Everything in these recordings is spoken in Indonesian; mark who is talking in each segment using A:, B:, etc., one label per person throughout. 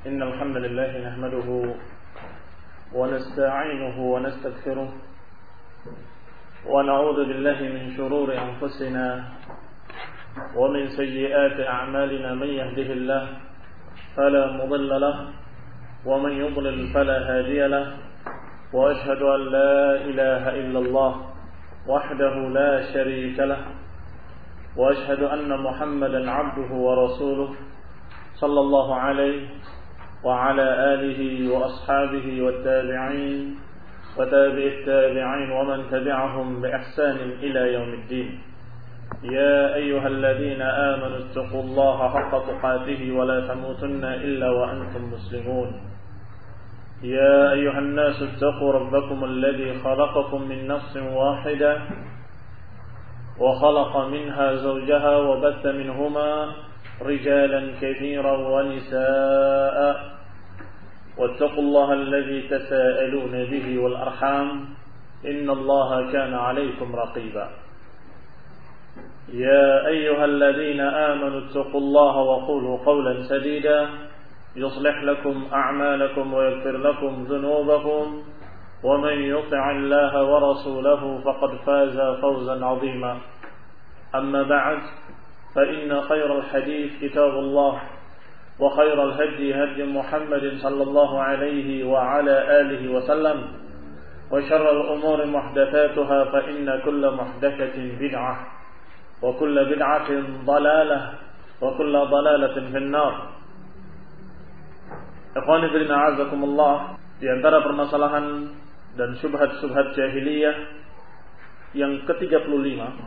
A: إن الحمد لله نحمده ونستعينه ونستغفره ونعوذ بالله من شرور أنفسنا ومن سيئات أعمالنا. من يهده الله فلا مضل له ومن يضلل فلا هادي له وأشهد أن لا إله إلا الله وحده لا شريك له وأشهد أن محمدا عبده ورسوله صلى الله عليه وعلى آله وأصحابه والتابعين وتابع التابعين ومن تبعهم بإحسان إلى يوم الدين. يا أيها الذين آمنوا اتقوا الله حق تقاته ولا تموتن إلا وأنتم مسلمون. يا أيها الناس اتقوا ربكم الذي خلقكم من نفس واحدة وخلق منها زوجها وبث منهما رجالا كثيرا ونساء واتقوا الله الذي تساءلون به والأرحام إن الله كان عليكم رقيبا. يا أيها الذين آمنوا اتقوا الله وقولوا قولا سديدا يصلح لكم أعمالكم ويغفر لكم ذنوبكم ومن يطع الله ورسوله فقد فاز فوزا عظيما. أما بعد فإن خير الحديث كتاب الله وخير الهدي هدي محمد صلى الله عليه وعلى آله وسلم وشر الأمور محدثاتها فإن كل محدثة بدعة وكل بدعة ضلالة وكل ضلالة في النار. Ikhwani fillah a'azakumullah, di antara permasalahan dan syubhat-syubhat jahiliyah yang ke-35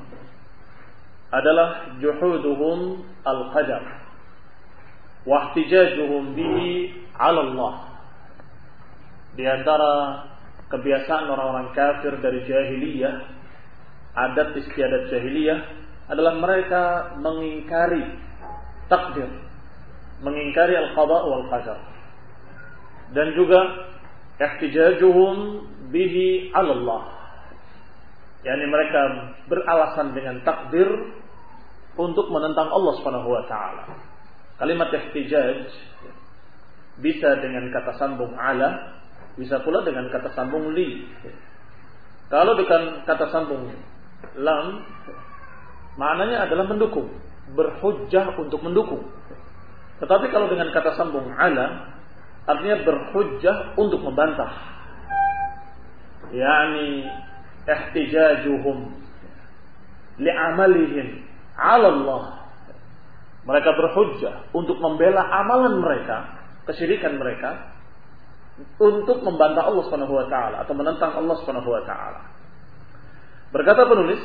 A: adalah juhuduhum al-qadar wa ihtijajuhum bihi 'ala Allah. Di antara kebiasaan orang-orang kafir dari jahiliyah, adat istiadat jahiliyah adalah mereka mengingkari takdir, mengingkari al-qada wal qadar, dan juga ihtijajuhum bihi 'ala Allah, yakni mereka beralasan dengan takdir untuk menentang Allah Subhanahu wa taala. Kalimat ihtijaj bisa dengan kata sambung ala, bisa pula dengan kata sambung li. Kalau dengan kata sambung lam, maknanya adalah mendukung, berhujjah untuk mendukung. Tetapi kalau dengan kata sambung ala, artinya berhujjah untuk membantah. Yani ihtijajuhum li'amalihim 'ala Allah. Mereka berhujjah untuk membela amalan mereka, kesyirikan mereka, untuk membantah Allah Subhanahu wa taala atau menentang Allah Subhanahu wa taala. Berkata penulis,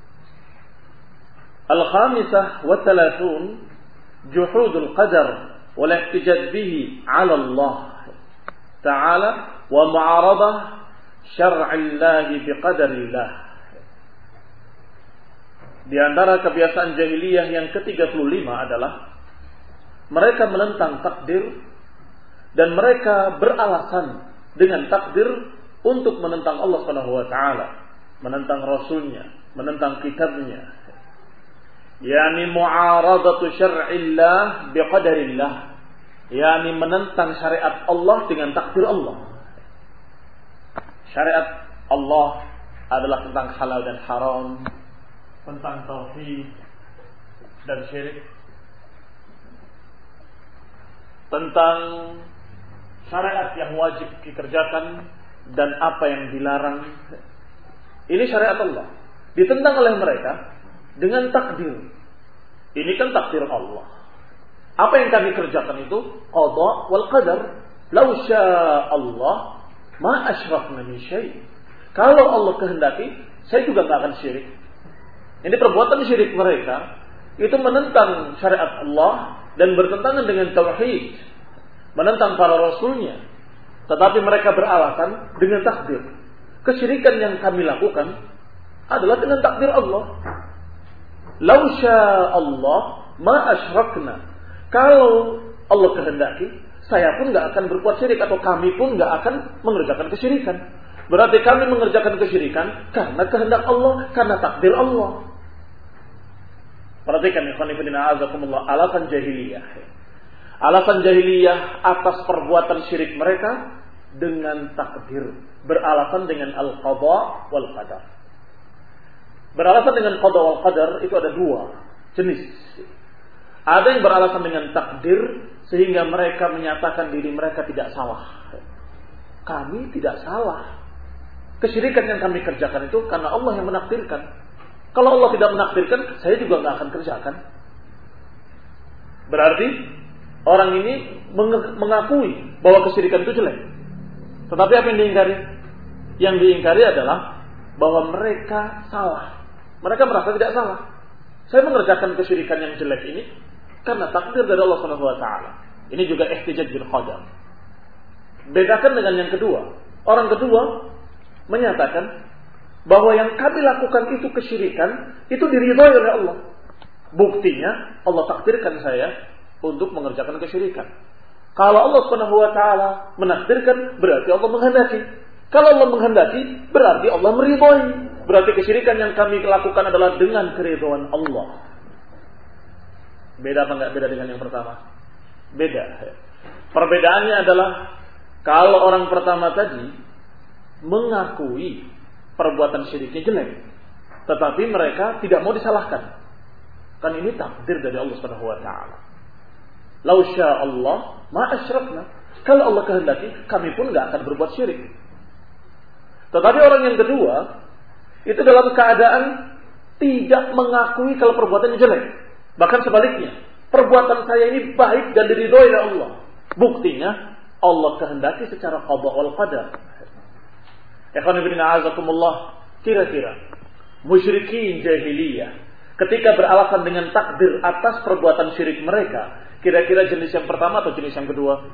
A: al-khamisah wa thalathun juhudul qadar wal ihtijaj bihi 'ala Allah ta'ala wa mu'aradah syar'illahi biqadarillah. Di antara kebiasaan jahiliyah yang ke-35 adalah mereka menentang takdir dan mereka beralasan dengan takdir untuk menentang Allah Subhanahu wa taala, menentang rasulnya, menentang kitabnya. Yani mu'aradatu syar'illah biqadarillah, yani menentang syariat Allah dengan takdir Allah. Syariat Allah adalah tentang halal dan haram, tentang tauhid dan syirik, tentang syariat yang wajib dikerjakan dan apa yang dilarang. Ini syariat Allah ditentang oleh mereka dengan takdir. Ini kan takdir Allah. Apa yang kami kerjakan itu qada wal qadar. Lau syaa Allah ma asyrafna min syai'. Kalau Allah kehendaki, saya juga enggak akan syirik. Ini perbuatan syirik mereka itu menentang syariat Allah dan bertentangan dengan tauhid, menentang para rasulnya. Tetapi mereka beralasan dengan takdir. Kesyirikan yang kami lakukan adalah dengan takdir Allah. Lau syaa Allah ma asyrakna. Kalau Allah kehendaki, saya pun enggak akan berbuat syirik, atau kami pun enggak akan mengerjakan kesyirikan. Berarti kami mengerjakan kesyirikan karena kehendak Allah, karena takdir Allah. Perhatikan ikhwan fillah a'azakumullah, alasan jahiliyah. Alasan jahiliyah atas perbuatan syirik mereka dengan takdir, beralasan dengan al-qada wal qadar. Beralasan dengan qada wal qadar itu ada dua jenis. Ada yang beralasan dengan takdir sehingga mereka menyatakan diri mereka tidak salah. Kami tidak salah. Kesyirikan yang kami kerjakan itu karena Allah yang menakdirkan. Kalau Allah tidak menakdirkan, saya juga nggak akan kerjakan. Berarti orang ini mengakui bahwa kesyirikan itu jelek. Tetapi apa yang diingkari? Yang diingkari adalah bahwa mereka salah. Mereka merasa tidak salah. Saya mengerjakan kesyirikan yang jelek ini karena takdir dari Allah Subhanahu wa taala. Ini juga ihtijaj bil qadar. Bedakan dengan yang kedua. Orang kedua menyatakan bahwa yang kami lakukan itu kesyirikan, itu diridhai oleh Allah. Buktinya Allah takdirkan saya untuk mengerjakan kesyirikan. Kalau Allah Subhanahu wa taala menakdirkan, berarti Allah menghendaki. Kalau Allah menghendaki, berarti Allah meridhai. Berarti kesyirikan yang kami lakukan adalah dengan keridhaan Allah. Beda apa enggak beda dengan yang pertama? Beda. Perbedaannya adalah kalau orang pertama tadi mengakui perbuatan syiriknya jelek, tetapi mereka tidak mau disalahkan. Kan ini takdir dari Allah Subhanahu wa taala. Lau syaa Allah ma asyrakna. Kalau Allah kehendaki, kami pun enggak akan berbuat syirik. Tetapi orang yang kedua itu dalam keadaan tidak mengakui kalau perbuatannya jelek. Bahkan sebaliknya, perbuatan saya ini baik dan diridhoi oleh Allah. Buktinya Allah kehendaki secara qada wal qadar. Ikhwan fillah a'azakumullah, kira-kira musyrikin jahiliyah ketika beralasan dengan takdir atas perbuatan syirik mereka, kira-kira jenis yang pertama atau jenis yang kedua?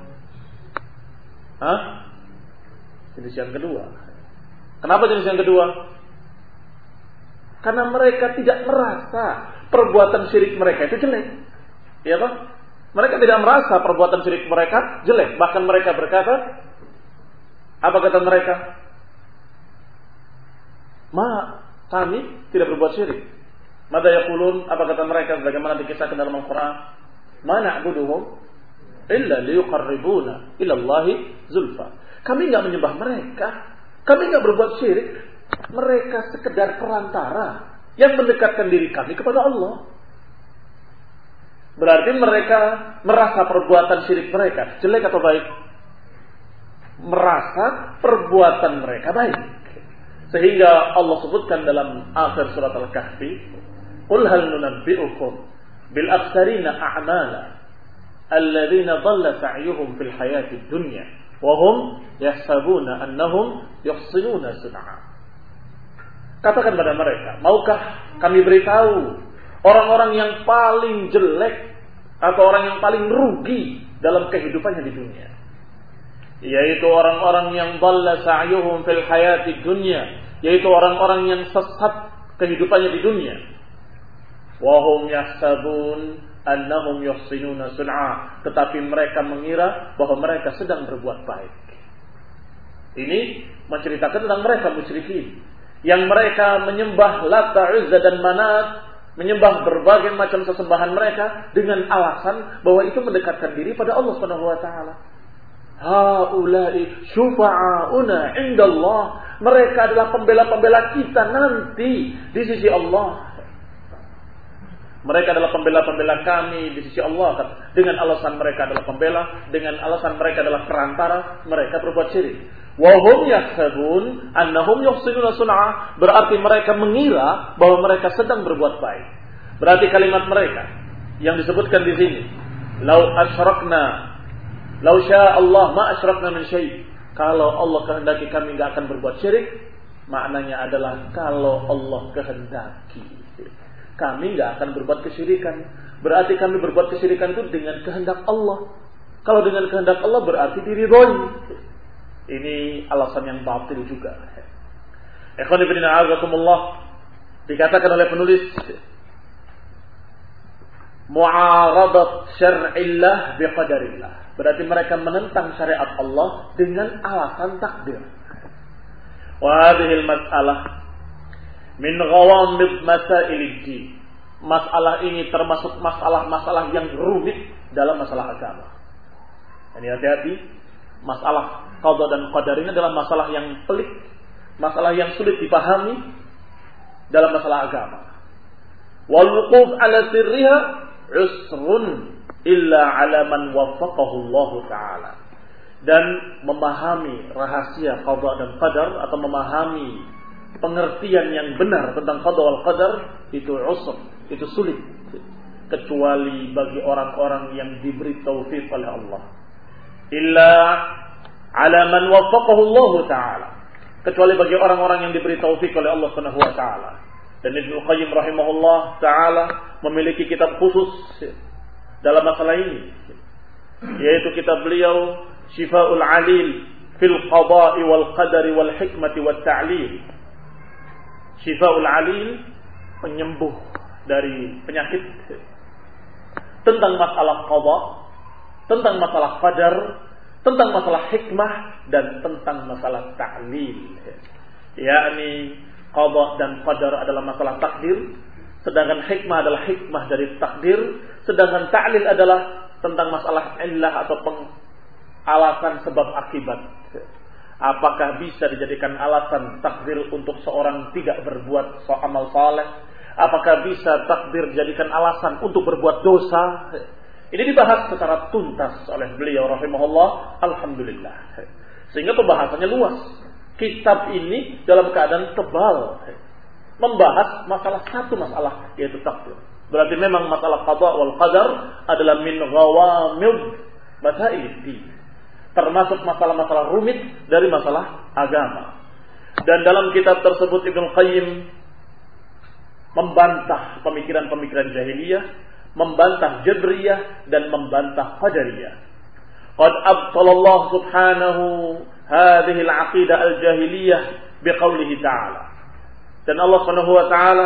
A: Jenis yang kedua. Kenapa jenis yang kedua? Karena mereka tidak merasa perbuatan syirik mereka itu jelek. Ya Pak? Mereka tidak merasa perbuatan syirik mereka jelek. Bahkan mereka berkata, apa kata mereka? Kami tidak berbuat syirik. Mada yaqulun, apa kata mereka bagaimana dikisahkan dalam Al-Qur'an? Ma na'buduhum illa liyuqarribuna ila Allahi zulfa. Kami enggak menyembah mereka. Kami enggak berbuat syirik. Mereka sekedar perantara yang mendekatkan diri kami kepada Allah. Berarti mereka merasa perbuatan syirik mereka jelek atau baik? Merasa perbuatan mereka baik. Sehingga Allah sebutkan dalam akhir surat Al-Kahfi, "Qul hal nunabbi'ukum bil akhsarina a'mala alladziina dhalla sa'yuhum fil hayatid dunya wa hum yahsabuna annahum yuhsinuna sun'a." Katakan pada mereka, maukah kami beritahu orang-orang yang paling jelek atau orang yang paling rugi dalam kehidupannya di dunia, yaitu orang-orang yang dhalla sa'yuhum fil hayatid dunya, yaitu orang-orang yang sesat kehidupannya di dunia. Wa hum yahsabun annahum yuhsinuna sun'a, tetapi mereka mengira bahwa mereka sedang berbuat baik. Ini menceritakan tentang mereka musyrikin yang mereka menyembah Lata, Uzza dan Manat, menyembah berbagai macam sesembahan mereka dengan alasan bahwa itu mendekatkan diri pada Allah Subhanahu wa taala. Haula'i syufa'auna indallah. Mereka adalah pembela-pembela kita nanti di sisi Allah. Mereka adalah pembela-pembela kami di sisi Allah. Dengan alasan mereka adalah pembela, dengan alasan mereka adalah perantara, mereka berbuat syirik. Wa hum yahsabun annahum yuhsinuna sun'a. Berarti mereka mengira bahwa mereka sedang berbuat baik. Berarti kalimat mereka yang disebutkan di sini, lau asyrakna lau syaa Allah ma asyrakna min syai'. Kalau Allah kehendaki kami enggak akan berbuat syirik, maknanya adalah kalau Allah kehendaki kami enggak akan berbuat kesyirikan. Berarti kami berbuat kesyirikan itu dengan kehendak Allah. Kalau dengan kehendak Allah berarti diridhoi. Ini alasan yang batil juga. Ikhwan fillah a'azakumullah, dikatakan oleh penulis mu'aradat syar'illah biqadarillah. Berarti mereka menentang syariat Allah dengan alasan takdir. Wa hadhihi al-mas'alah min ghawamid masailid-din. Masalah ini termasuk masalah-masalah yang rumit dalam masalah agama. Jadi hati-hati, masalah qada dan qadar ini adalah masalah yang pelik, masalah yang sulit dipahami dalam masalah agama. Wal wuquf ala sirriha usrun illa ala man waffaqahu Allah Ta'ala. Dan memahami rahasia qada dan qadar atau memahami pengertian yang benar tentang qada wal qadar itu usr, itu sulit kecuali bagi orang-orang yang diberi taufik oleh Allah. Illa ala man waffaqahu Allah Ta'ala, kecuali bagi orang-orang yang diberi taufik oleh Allah Subhanahu wa taala. Dan Ibnu Qayyim rahimahullah taala memiliki kitab khusus dalam masalah ini, yaitu kitab beliau Shifaul Alil fil Qada'i wal Qadari wal Hikmati wat Ta'lil. Shifaul Alil, penyembuh dari penyakit, tentang masalah qada, tentang masalah qadar, tentang masalah hikmah, dan tentang masalah ta'lil. Yakni qada dan qadar adalah masalah takdir, sedangkan hikmah adalah hikmah dari takdir, sedangkan ta'lil adalah tentang masalah illah atau alasan sebab akibat. Apakah bisa dijadikan alasan takdir untuk seorang tidak berbuat amal saleh? Apakah bisa takdir dijadikan alasan untuk berbuat dosa? Ini dibahas secara tuntas oleh beliau rahimahullah, alhamdulillah. Sehingga pembahasannya luas. Kitab ini dalam keadaan tebal, membahas masalah satu masalah, yaitu takdir. Berarti memang masalah qada wal qadar adalah min ghawamid masail, termasuk masalah-masalah rumit dari masalah agama. Dan dalam kitab tersebut Ibnu Qayyim membantah pemikiran-pemikiran jahiliyah, membantah jabriyah, dan membantah qadariyah. Qad abtalallahu subhanahu hadhihi al-aqidah al-jahiliyah biqaulihi ta'ala. Dan Allah Subhanahu wa taala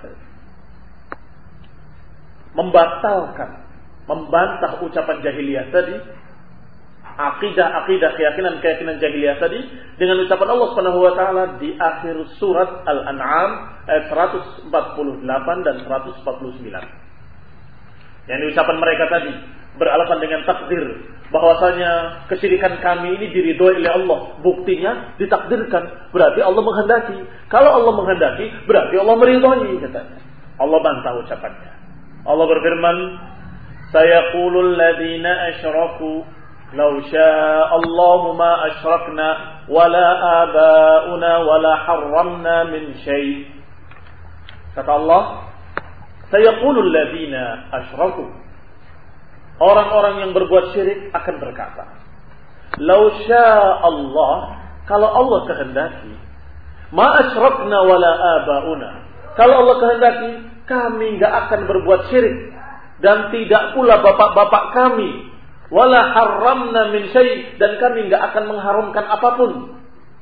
A: membatalkan, membantah ucapan jahiliyah tadi, akidah-akidah, keyakinan-keyakinan jahiliyah tadi, dengan ucapan Allah Subhanahu wa taala di akhir surat Al-An'am ayat 148 dan 149. Yang ucapan mereka tadi beralasan dengan takdir, bahwasanya kesyirikan kami ini diridhoi oleh Allah. Buktinya ditakdirkan, berarti Allah menghendaki. Kalau Allah menghendaki, berarti Allah meridhoi, katanya. Allah bantah ucapannya. Allah berfirman, "Sayaqulul ladzina asyraku law syaa Allahu ma asyrakna wala abauna wala harramna min syai'." Kata Allah, sayaqulul ladzina asyraku, orang-orang yang berbuat syirik akan berkata, law syaa Allah, kalau Allah kehendaki, ma asyrakna wala abauna, kalau Allah kehendaki kami enggak akan berbuat syirik, dan tidak pula bapak-bapak kami, wala harramna min syai', dan kami enggak akan mengharamkan apapun.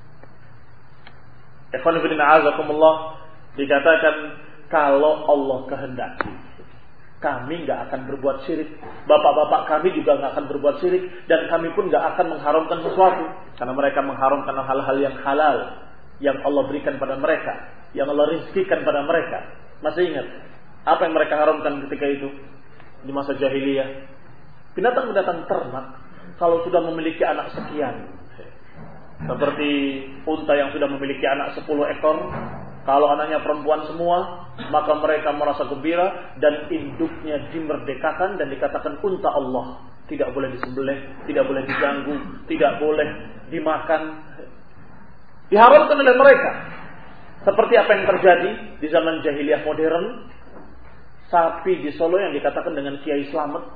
A: Ikhwan fillah a'azakumullah, dikatakan kalau Allah kehendaki kami enggak akan berbuat syirik, bapak-bapak kami juga enggak akan berbuat syirik, dan kami pun enggak akan mengharamkan sesuatu, karena mereka mengharamkan hal-hal yang halal yang Allah berikan pada mereka, yang Allah rizkikan pada mereka. Masih ingat apa yang mereka haramkan ketika itu di masa jahiliyah? Binatang-binatang ternak kalau sudah memiliki anak sekian, seperti unta yang sudah memiliki anak 10 ekor, kalau anaknya perempuan semua, maka mereka merasa gembira dan induknya dimerdekakan dan dikatakan unta Allah, tidak boleh disembelih, tidak boleh diganggu, tidak boleh dimakan. Diharamkan oleh mereka. Seperti apa yang terjadi di zaman jahiliyah modern, sapi di Solo yang dikatakan dengan Kiai Slamet,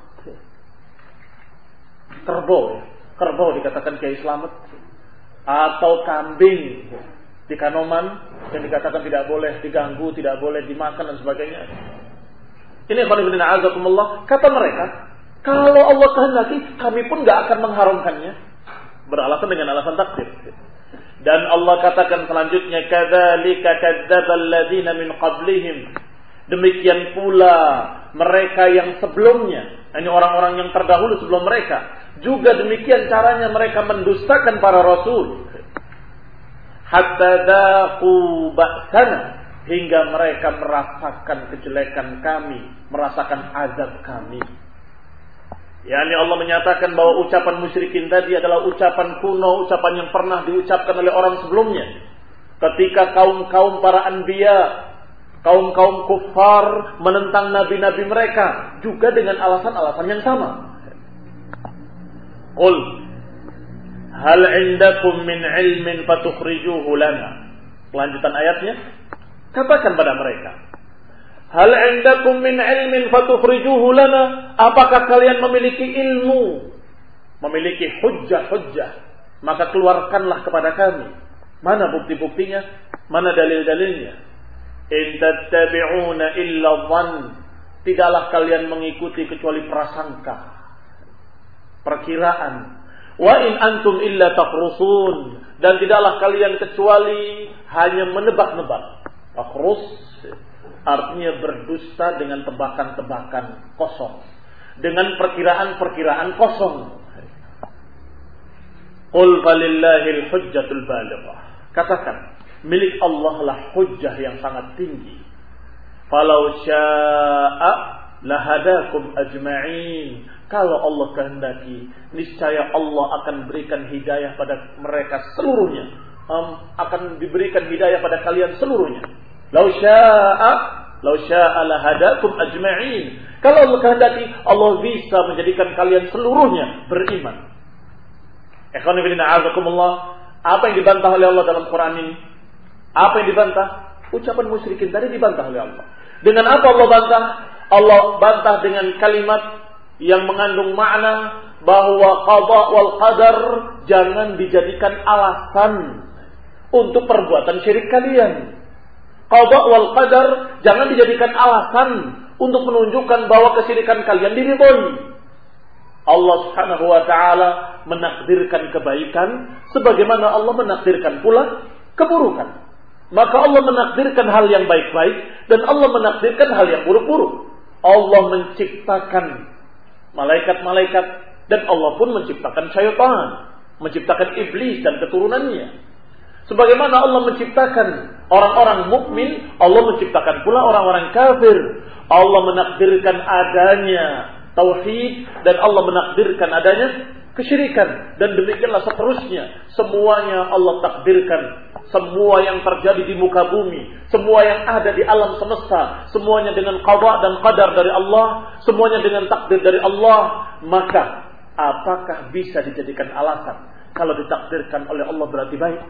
A: kerbau dikatakan Kiai Slamet, atau kambing di Kanoman yang dikatakan tidak boleh diganggu, tidak boleh dimakan dan sebagainya. Ini khonibina azakumullah, kata mereka, kalau Allah kehendaki kami pun enggak akan mengharamkannya, beralasan dengan alasan takdir. Dan Allah katakan selanjutnya, kadzalika kadzdzabal ladzina min qablihim, demikian pula mereka yang sebelumnya, ini orang-orang yang terdahulu sebelum mereka, juga demikian caranya mereka mendustakan para rasul. Hatta dzaqu ba'sana, hingga mereka merasakan kejelekan kami, merasakan azab kami. yakni Allah menyatakan bahwa ucapan musyrikin tadi adalah ucapan kuno, ucapan yang pernah diucapkan oleh orang sebelumnya. Ketika kaum-kaum para anbiya, kaum-kaum kuffar menentang nabi-nabi mereka, juga dengan alasan-alasan yang sama. Qul hal indakum min ilmin fatukhrijuhu lana. Lanjutan ayatnya, katakan pada mereka, hal indakum min ilmin fatukhrijuhu lana. Apakah kalian memiliki ilmu, memiliki hujjah-hujjah, maka keluarkanlah kepada kami. Mana bukti-buktinya? Mana dalil-dalilnya? In tattabi'una illa dhann. Tidaklah kalian mengikuti kecuali prasangka, perkiraan. Wa in antum illa takhrusun. Dan tidaklah kalian kecuali hanya menebak-nebak. Takhrus artinya berdusta dengan tebakan-tebakan kosong, dengan perkiraan-perkiraan kosong. Qul falillahil hujjatul balighah. Katakan, milik Allah lah hujjah yang sangat tinggi. Falau syaa lahadakum ajma'in. Kalau Allah kehendaki, niscaya Allah akan berikan hidayah pada mereka seluruhnya. Akan diberikan hidayah pada kalian seluruhnya. Lau syaa lahadakum ajma'in. Kalau Allah kehendaki, Allah bisa menjadikan kalian seluruhnya beriman. Ikhwan fillah, a'azakumullah. Apa yang dibantah oleh Allah dalam Quran ini? Apa yang dibantah? Ucapan musyrikin tadi dibantah oleh Allah. Dengan apa Allah bantah? Allah bantah dengan kalimat yang mengandung makna bahwa qada wal qadar jangan dijadikan alasan untuk perbuatan syirik kalian. Qada wal qadar jangan dijadikan alasan untuk menunjukkan bahwa kesyirikan kalian diridhoi. Allah Subhanahu wa taala menakdirkan kebaikan sebagaimana Allah menakdirkan pula keburukan. Maka Allah menakdirkan hal yang baik-baik dan Allah menakdirkan hal yang buruk-buruk. Allah menciptakan malaikat-malaikat dan Allah pun menciptakan syaitan, menciptakan iblis dan keturunannya. Sebagaimana Allah menciptakan orang-orang mukmin, Allah menciptakan pula orang-orang kafir. Allah menakdirkan adanya tauhid dan Allah menakdirkan adanya kesyirikan, dan demikianlah seterusnya. Semuanya Allah takdirkan. Semua yang terjadi di muka bumi, semua yang ada di alam semesta, semuanya dengan qada dan qadar dari Allah, semuanya dengan takdir dari Allah. Maka apakah bisa dijadikan alasan kalau ditakdirkan oleh Allah berarti baik?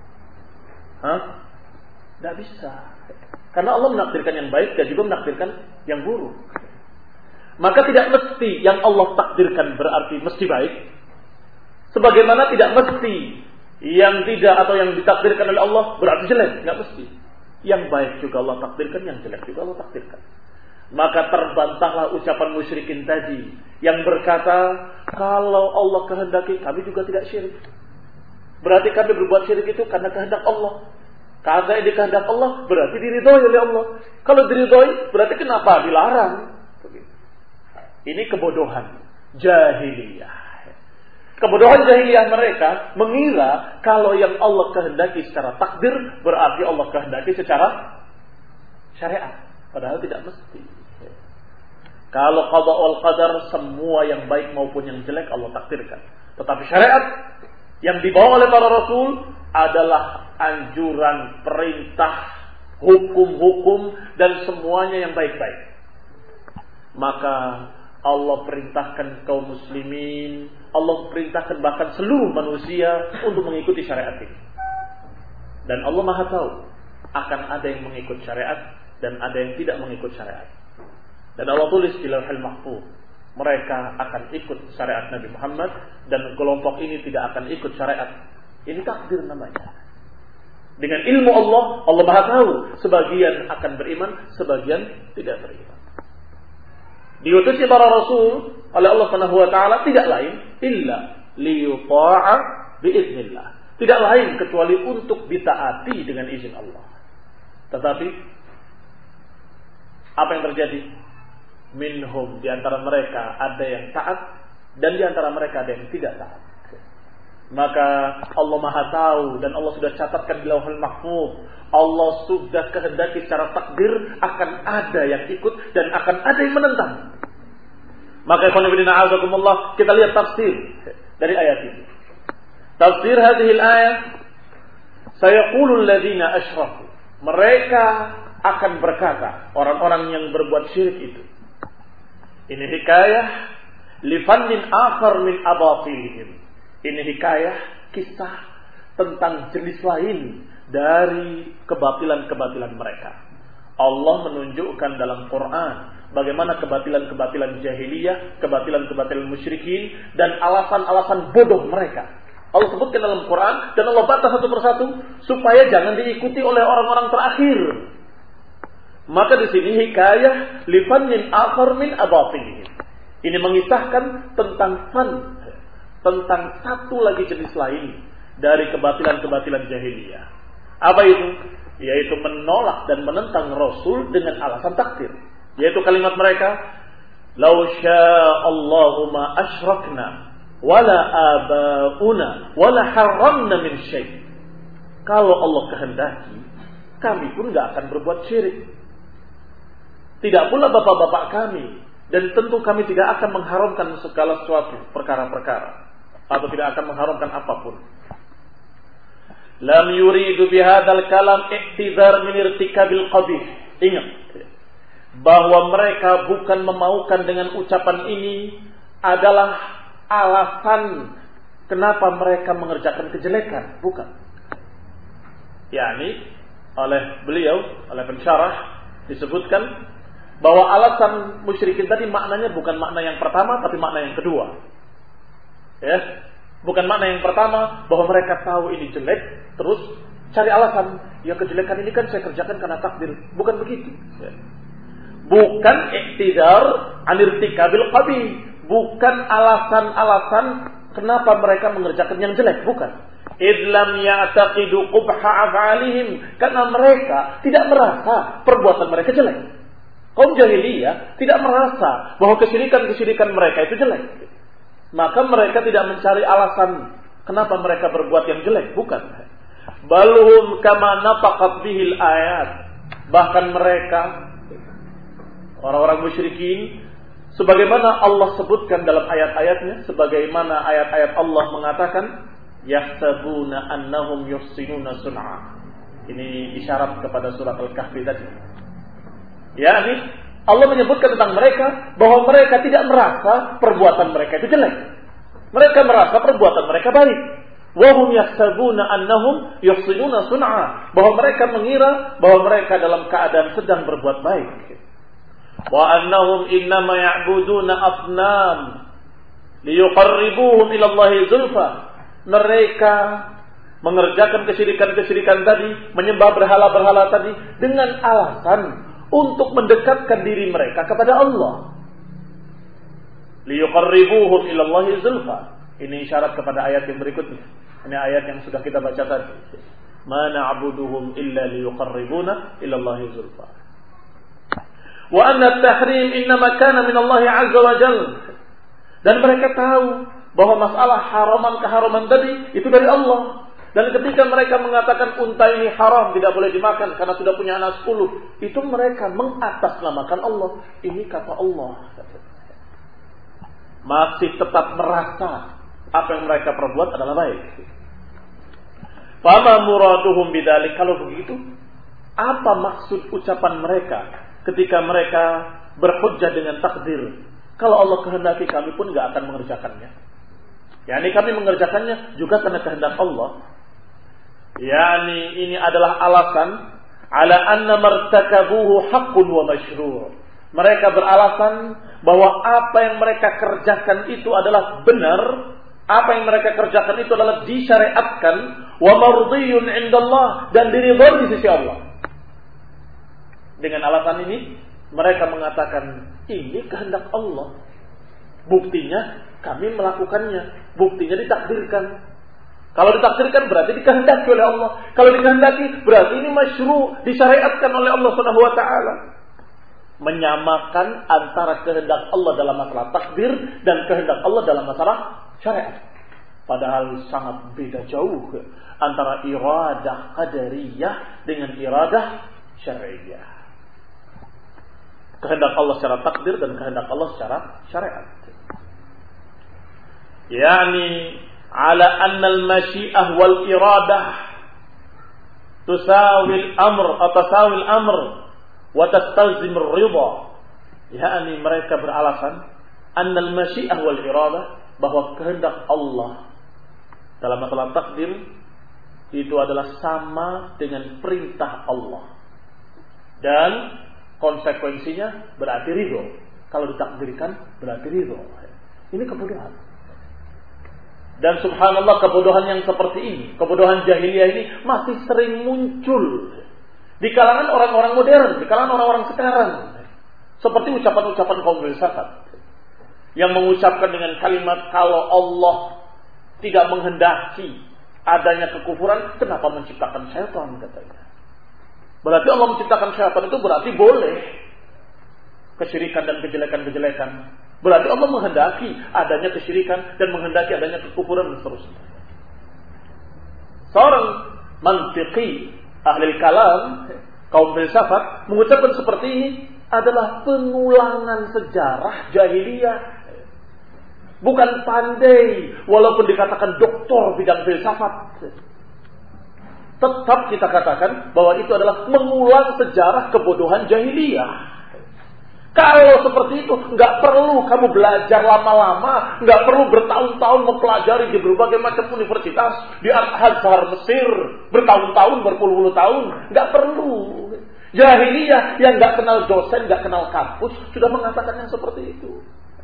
A: Tidak bisa. Karena Allah menakdirkan yang baik dan juga menakdirkan yang buruk. Maka tidak mesti yang Allah takdirkan berarti mesti baik. Sebagaimana tidak mesti yang tidak atau yang ditakdirkan oleh Allah berarti jelek. Tidak mesti. Yang baik juga Allah takdirkan, yang jelek juga Allah takdirkan. Maka terbantahlah ucapan musyrikin tadi yang berkata, kalau Allah kehendaki kami juga tidak syirik. Berarti kami berbuat syirik itu karena kehendak Allah. Karena ini kehendak Allah berarti diridhoi oleh Allah. Kalau diridhoi berarti kenapa dilarang? Ini kebodohan jahiliyah. Kebodohan jahiliyah mereka mengira kalau yang Allah kehendaki secara takdir berarti Allah kehendaki secara syariat. Padahal tidak mesti. Kalau qada wal qadar semua yang baik maupun yang jelek Allah takdirkan. Tetapi syariat yang dibawa oleh para rasul adalah anjuran, perintah, hukum-hukum dan semuanya yang baik-baik. Maka Allah perintahkan kaum muslimin, Allah perintahkan bahkan seluruh manusia untuk mengikuti syariat ini. Dan Allah Maha tahu akan ada yang mengikut syariat dan ada yang tidak mengikut syariat. Dan Allah tulis di Lauhul Mahfuz, mereka akan ikut syariat Nabi Muhammad dan kelompok ini tidak akan ikut syariat. Ini takdir namanya. Dengan ilmu Allah, Allah Maha tahu sebagian akan beriman, sebagian tidak beriman. Diutusnya para rasul oleh Allah Subhanahu wa taala tidak lain illa liyuta'a biiznillah. Tidak lain kecuali untuk ditaati dengan izin Allah. Tetapi apa yang terjadi? Minhum, di antara mereka ada yang taat dan di antara mereka ada yang tidak taat. Maka Allah Maha tahu dan Allah sudah catatkan di Lauhul Mahfuz. Allah sudah kehendaki secara takdir akan ada yang ikut dan akan ada yang menentang. Maka ikhwan fillah a'azakumullah, kita lihat tafsir dari ayat ini. Tafsir hadhil ayat, sayaqulul ladzina asyraku. Mereka akan berkata, orang-orang yang berbuat syirik itu. Ini hikayah li fannin akhar min abatilihim. Ini hikayah, kisah tentang jenis lain dari kebatilan-kebatilan mereka. Allah menunjukkan dalam Quran bagaimana kebatilan-kebatilan jahiliyah, kebatilan-kebatilan musyrikin, dan alasan-alasan bodoh mereka. Allah sebutkan dalam Quran dan Allah bantah satu persatu supaya jangan diikuti oleh orang-orang terakhir. Maka di sini hikayah li fannin akhar min abatilihim. Ini mengisahkan tentang satu lagi jenis lain dari kebatilan-kebatilan jahiliyah. Apa itu? Yaitu menolak dan menentang Rasul dengan alasan takdir. Yaitu kalimat mereka, "Lau sya'allahu ma asyrakna wala abauna wala haramna min syai'." Kalau Allah kehendaki, kami pun enggak akan berbuat syirik. Tidak pula bapak-bapak kami, dan tentu kami tidak akan mengharamkan segala sesuatu perkara-perkara, atau tidak akan mengharamkan apapun. Lam yuridu bihadzal kalam i'tizar min irtikabil qabih. Ingat bahwa mereka bukan memaukan dengan ucapan ini adalah alasan kenapa mereka mengerjakan kejelekan, bukan. Yani oleh beliau, oleh pensyarah disebutkan bahwa alasan musyrikin tadi maknanya bukan makna yang pertama, tapi makna yang kedua. Ya, bukan makna yang pertama bahwa mereka tahu ini jelek, terus cari alasan, ya kejelekan ini kan saya kerjakan karena takdir. Bukan begitu. Ya. Bukan iktidar anirtikabil qabih, bukan alasan-alasan kenapa mereka mengerjakan yang jelek, bukan. Idlam ya'taqidu qubha af'alihim, karena mereka tidak merasa perbuatan mereka jelek. Kaum jahiliyah tidak merasa bahwa kesyirikan-kesyirikan mereka itu jelek. Maka mereka tidak mencari alasan kenapa mereka berbuat yang jelek, bukan. Balhum kama nafaqat bihil ayat. Bahkan mereka orang-orang musyrikin sebagaimana Allah sebutkan dalam ayat-ayatnya, sebagaimana ayat-ayat Allah mengatakan yahsabuna annahum yuhsinuna sun'a. Ini isyarat kepada surat Al-Kahfi tadi. Yani Allah menyebutkan tentang mereka bahwa mereka tidak merasa perbuatan mereka itu jelek. Mereka merasa perbuatan mereka baik. Wa hum yahsabuna annahum yuhsinuna sun'a. Bahwa mereka mengira bahwa mereka dalam keadaan sedang berbuat baik. Wa annahum innama ya'buduna asnam liyuqarribuhum ila Allahi zulfa. Mereka mengerjakan kesyirikan-kesyirikan tadi, menyembah berhala-berhala tadi dengan alasan untuk mendekatkan diri mereka kepada Allah. Liyuqarribuhum ila Allahi zulfa. Ini isyarat kepada ayat yang berikutnya. Ini ayat yang sudah kita baca tadi. Ma na'buduhum illa liyuqarribuna ila Allahi zulfa. Wa anna at-tahrim innama kana min Allah 'azza wa jalla. Dan mereka tahu bahwa masalah haraman-keharaman tadi itu dari Allah. Dan ketika mereka mengatakan unta ini haram, tidak boleh dimakan karena sudah punya anak 10, itu mereka mengatasnamakan Allah. Ini kata Allah. Masih tetap merasa apa yang mereka perbuat adalah baik. Fama muraduhum bidzalik. Kalau begitu, apa maksud ucapan mereka ketika mereka berhujjah dengan takdir? Kalau Allah kehendaki, kami pun enggak akan mengerjakannya. Yani kami mengerjakannya juga karena kehendak Allah. Yani ini adalah alasan ala anna martakabuhu haqqun wa masyru'. Mereka beralasan bahwa apa yang mereka kerjakan itu adalah benar, apa yang mereka kerjakan itu adalah disyariatkan, wa mardiyun 'indallah, dan diridhoi di sisi Allah. Dengan alasan ini mereka mengatakan ini kehendak Allah. Buktinya kami melakukannya, buktinya ditakdirkan. Kalau ditakdirkan berarti dikehendaki oleh Allah. Kalau dikehendaki berarti ini masyru', disyariatkan oleh Allah Subhanahu wa taala. Menyamakan antara kehendak Allah dalam masalah takdir dan kehendak Allah dalam masalah syariat. Padahal sangat beda jauh antara iradah qadariyah dengan iradah syar'iyyah. Kehendak Allah secara takdir dan kehendak Allah secara syariat. Yani ala anna al-masyi'ah wal iradah tusawi al-amr wa tastalzim ar-ridha. Yani mereka beralasan anna al-masyi'ah wal iradah, bahwa kehendak Allah dalam masalah takdir itu adalah sama dengan perintah Allah. Dan konsekuensinya berarti ridho. Kalau ditakdirkan berarti ridho. Ini kebodohan. Dan subhanallah, kebodohan yang seperti ini, kebodohan jahiliyah ini masih sering muncul di kalangan orang-orang modern, di kalangan orang-orang sekarang. Seperti ucapan-ucapan kaum filsafat yang mengucapkan dengan kalimat, kalau Allah tidak menghendaki adanya kekufuran, kenapa menciptakan syaitan, katanya. Berarti Allah menciptakan syaitan itu berarti boleh kesyirikan dan kejelekan-kejelekan. Berarti Allah menghendaki adanya kesyirikan dan menghendaki adanya kekufuran dan seterusnya. Seorang mantiqi, ahli kalam, kaum filsafat mengucapkan seperti ini adalah pengulangan sejarah jahiliyah. Bukan pandai, walaupun dikatakan doktor bidang filsafat. Tetap kita katakan bahwa itu adalah mengulang sejarah kebodohan jahiliyah. Kalau seperti itu, nggak perlu kamu belajar lama-lama, nggak perlu bertahun-tahun mempelajari di berbagai macam universitas, di Al-Azhar Mesir, bertahun-tahun, berpuluh-puluh tahun, nggak perlu. Jahiliyah yang nggak kenal dosen, nggak kenal kampus, sudah mengatakan yang seperti itu.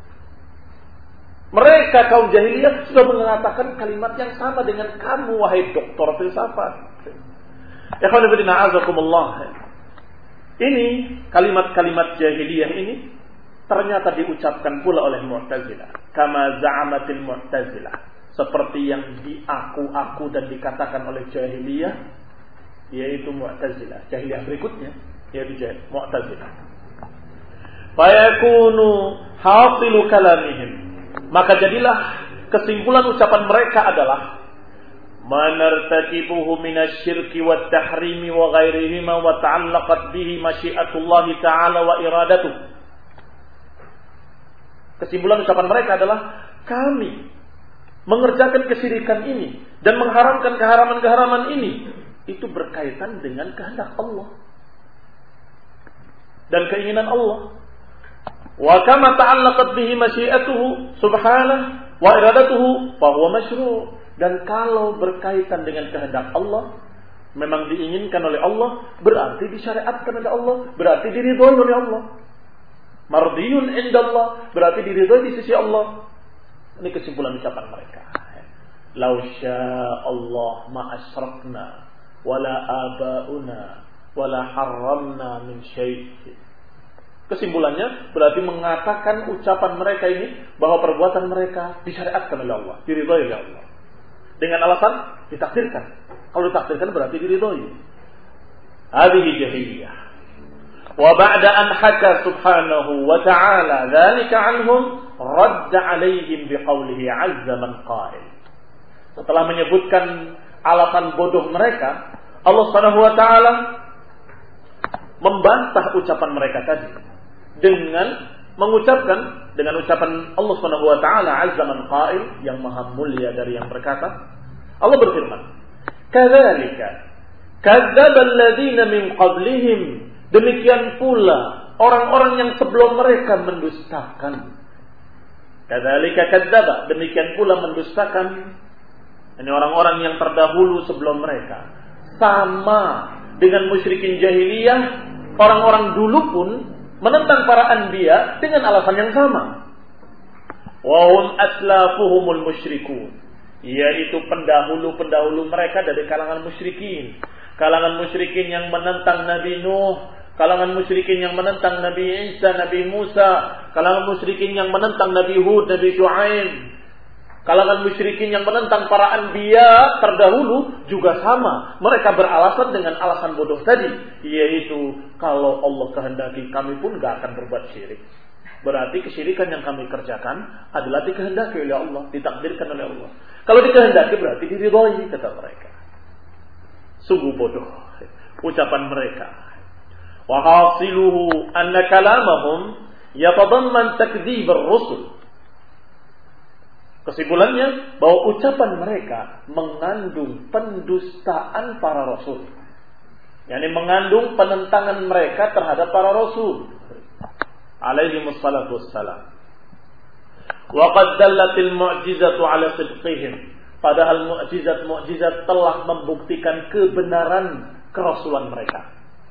A: Mereka kaum jahiliyah sudah mengatakan kalimat yang sama dengan kamu, wahai doktor filsafat. Ya khawanifiddina. Ini kalimat-kalimat jahiliyah ini ternyata diucapkan pula oleh Mu'tazilah. Kama za'amatil Mu'tazilah. Seperti yang diaku-aku dan dikatakan oleh jahiliyah, yaitu Mu'tazilah. Jahiliyah berikutnya yaitu Mu'tazilah. Fayakunu hasilu kalamihim. Maka jadilah kesimpulan ucapan mereka adalah manartakibuhu minasyirki wat tahrimi wa ghairihima wa ta'allaqat bihi masyiatullah ta'ala wa iradatuh. Kesimpulan ucapan mereka adalah kami mengerjakan kesyirikan ini dan mengharamkan keharaman-keharaman ini itu berkaitan dengan kehendak Allah dan keinginan Allah. Wa kama ta'allaqat bihi masyiatuhu subhanahu wa iradatuhu fa huwa masyru'. Dan kalau berkaitan dengan kehendak Allah, memang diinginkan oleh Allah, berarti disyariatkan oleh Allah, berarti diridhoi oleh Allah. Mardiyun indallah, berarti diridhoi di sisi Allah. Ini kesimpulan ucapan mereka. Lau sya'allah ma asyrakna wala abauna wala harramna min syai'. Kesimpulannya berarti mengatakan ucapan mereka ini bahwa perbuatan mereka disyariatkan oleh Allah, diridhoi oleh Allah. Dengan alasan ditakdirkan. Kalau ditakdirkan berarti diridhoi. Hadhihi jahiliyah. Wa ba'da an haka subhanahu wa ta'ala dzalika 'anhum radda 'alaihim biqaulihi 'azza man qa'il. Setelah menyebutkan alasan bodoh mereka, Allah Subhanahu wa ta'ala membantah ucapan mereka tadi dengan mengucapkan dengan ucapan Allah Subhanahu wa taala azza man qail, yang maha mulia dari yang berkata. Allah berfirman, "Kadzalika kadzdzaba alladziina min qablihim." Demikian pula orang-orang yang sebelum mereka mendustakan. Kadzalika kadzdzaba, demikian pula mendustakan. Ini orang-orang yang terdahulu sebelum mereka. Sama dengan musyrikin jahiliyah, orang-orang dulu pun menentang para anbiya dengan alasan yang sama. Wa hum aslafuhumul musyrikun, yaitu pendahulu-pendahulu mereka dari kalangan musyrikin. Kalangan musyrikin yang menentang Nabi Nuh, kalangan musyrikin yang menentang Nabi Isa, Nabi Musa, kalangan musyrikin yang menentang Nabi Hud, Nabi Shu'aib, kalangan musyrikin yang menentang para anbiya terdahulu juga sama. Mereka beralasan dengan alasan bodoh tadi, yaitu kalau Allah kehendaki kami pun gak akan berbuat syirik. Berarti kesyirikan yang kami kerjakan adalah dikehendaki oleh Allah, ditakdirkan oleh Allah. Kalau dikehendaki berarti diridhoi, kata mereka. Sungguh bodoh ucapan mereka. Wa hasiluhu anna kalamahum yatadamman takdzib ar-rusul. Kesimpulannya bahwa ucapan mereka mengandung pendustaan para rasul. yakni mengandung penentangan mereka terhadap para rasul alaihi wassalatu wassalam. Wa qad dallatil mu'jizatu ala sidqihim, padahal mukjizat telah membuktikan kebenaran kerasulan mereka.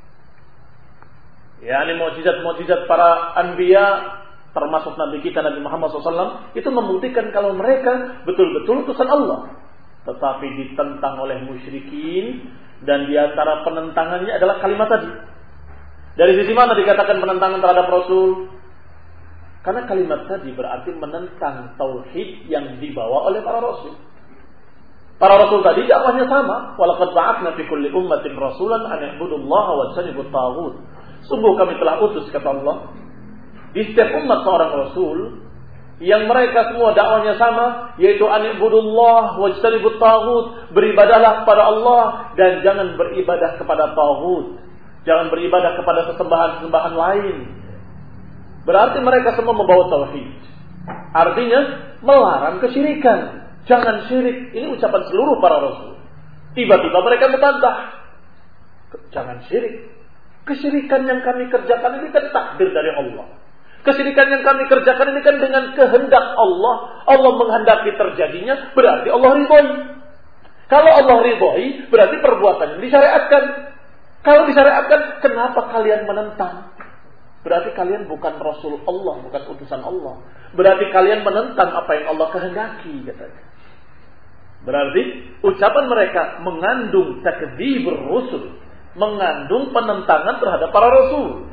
A: yakni mukjizat para anbiya termasuk Nabi kita Nabi Muhammad SAW itu membuktikan kalau mereka betul-betul utusan Allah, tetapi ditentang oleh musyrikin, dan di antara penentangannya adalah kalimat tadi. Dari sisi mana dikatakan penentangan terhadap Rasul? Karena kalimat tadi berarti menentang tauhid yang dibawa oleh para Rasul. Para Rasul tadi dakwahnya sama. Walaqad ba'atsna fi kulli ummatin rasulan an i'budullaha wajtanibut taghut. Sungguh kami telah utus, kata Allah, di setiap umat seorang Rasul yang mereka semua dakwahnya sama, yaitu an i'budullah wajtanibut taghut, beribadahlah kepada Allah dan jangan beribadah kepada taghut, jangan beribadah kepada sesembahan-sesembahan lain. Berarti mereka semua membawa tauhid. Artinya melarang kesyirikan. Jangan syirik. Ini ucapan seluruh para rasul. Tiba-tiba mereka membantah. Jangan syirik. Kesyirikan yang kami kerjakan ini kan takdir dari Allah. Kesyirikan yang kami kerjakan ini kan dengan kehendak Allah. Allah menghendaki terjadinya, berarti Allah ridhoi. Kalau Allah ridhoi, berarti perbuatan yang disyariatkan. Kalau disyariatkan, kenapa kalian menentang? Berarti kalian bukan Rasul Allah, bukan utusan Allah. Berarti kalian menentang apa yang Allah kehendaki, katanya. Berarti ucapan mereka mengandung takdzibur rusul, mengandung penentangan terhadap para rasul.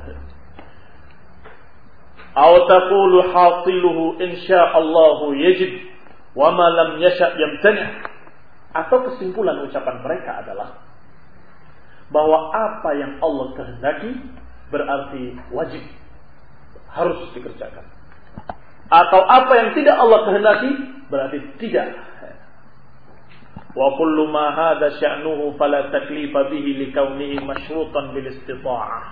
A: Aw taqulu hasiluhu insyaallahu yajib wa ma lam yasha' yamtani'. Atau kesimpulan ucapan mereka adalah bahwa apa yang Allah kehendaki berarti wajib, harus dikerjakan. Atau apa yang tidak Allah kehendaki berarti tidak. Wa kullu ma hadha sya'nuhu fala taklifa bihi likaunihi masyrutan bil istita'ah.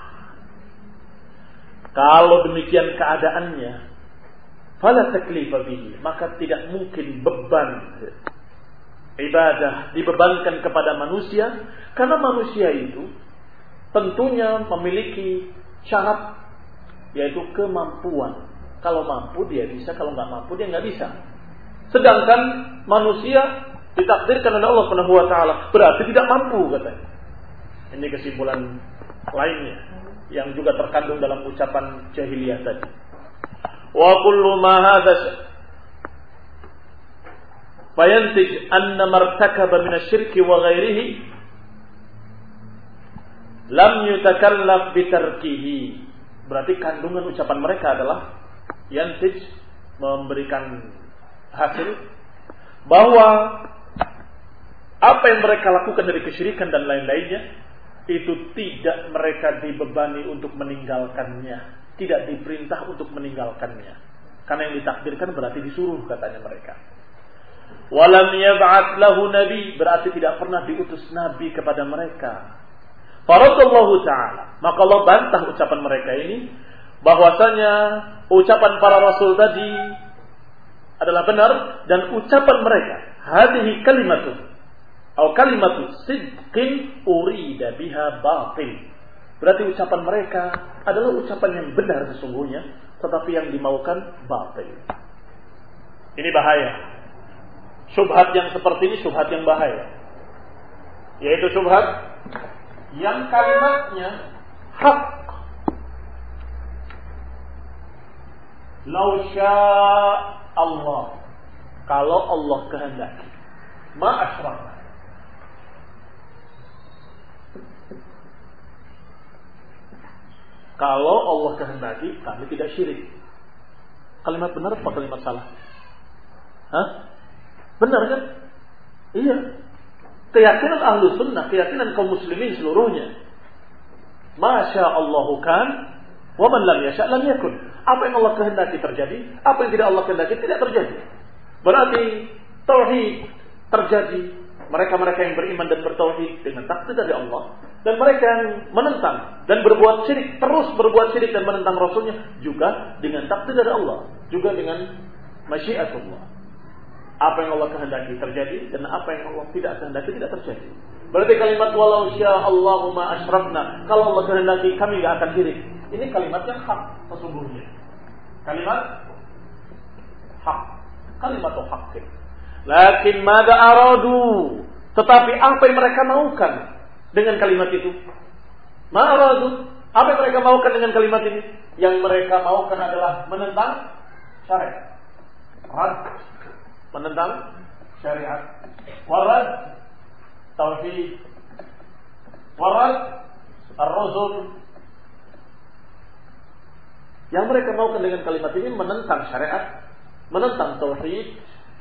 A: Kalau demikian keadaannya, fala taklifa bihi, maka tidak mungkin beban ibadah dibebankan kepada manusia, karena manusia itu tentunya memiliki syarat, yaitu kemampuan. Kalau mampu dia bisa, kalau nggak mampu dia nggak bisa. Sedangkan manusia ditakdirkan oleh Allah Subhanahu wa taala berarti tidak mampu, katanya. Ini kesimpulan lainnya yang juga terkandung dalam ucapan jahiliyah tadi. Wa kullu ma hadza fayantij anna martakaba min asy-syirki wa ghairihi lam yutakallaf bitarkihi. Berarti kandungan ucapan mereka adalah yantij, memberikan hasil bahwa apa yang mereka lakukan dari kesyirikan dan lain-lainnya itu tidak mereka dibebani untuk meninggalkannya, tidak diperintah untuk meninggalkannya, karena yang ditakdirkan berarti disuruh, katanya mereka. Walam yab'ats lahu nabi, berarti tidak pernah diutus nabi kepada mereka. Faradallahu ta'ala, maka Allah bantah ucapan mereka ini, bahwasanya ucapan para rasul tadi adalah benar, dan ucapan mereka hadhihi kalimatun atau kalimatu sidqin urida biha batil. Berarti ucapan mereka adalah ucapan yang benar sesungguhnya, tetapi yang dimaukan batil. Ini bahaya. Syubhat yang seperti ini syubhat yang bahaya, yaitu syubhat yang kalimatnya hak. Lau syaa Allah, kalau Allah kehendaki, ma asyrakna, kalau Allah kehendaki kami tidak syirik. Kalimat benar apa kalimat salah? Hah? Benar kan? Iya. Keyakinan ahlu sunnah, keyakinan kaum muslimin seluruhnya. Masya Allahu kan, wa man lam yasha' lam yakun. Apa yang Allah kehendaki terjadi, apa yang tidak Allah kehendaki tidak terjadi. Berarti tauhid terjadi. Mereka-mereka yang beriman dan bertauhid dengan takdir dari Allah, dan mereka yang menentang dan berbuat syirik, terus berbuat syirik dan menentang Rasulnya, juga dengan takdir dari Allah, juga dengan masyiatullah. Apa yang Allah kehendaki terjadi, dan apa yang Allah tidak kehendaki tidak terjadi. Berarti kalimat walau sya'allahu ma asyrakna, kalau Allah kehendaki kami tidak akan syirik. Ini kalimat yang hak sesungguhnya. Kalimat hak, kalimat hak. Lakin mada aradu, tetapi apa yang mereka maukan dengan kalimat itu? Ma'aradu, apa yang mereka maukan dengan kalimat ini? Yang mereka maukan adalah menentang syariat. Rad, menentang syariat. Warad, tauhid. Warad, ar-rusul. Yang mereka maukan dengan kalimat ini menentang syariat, menentang tauhid,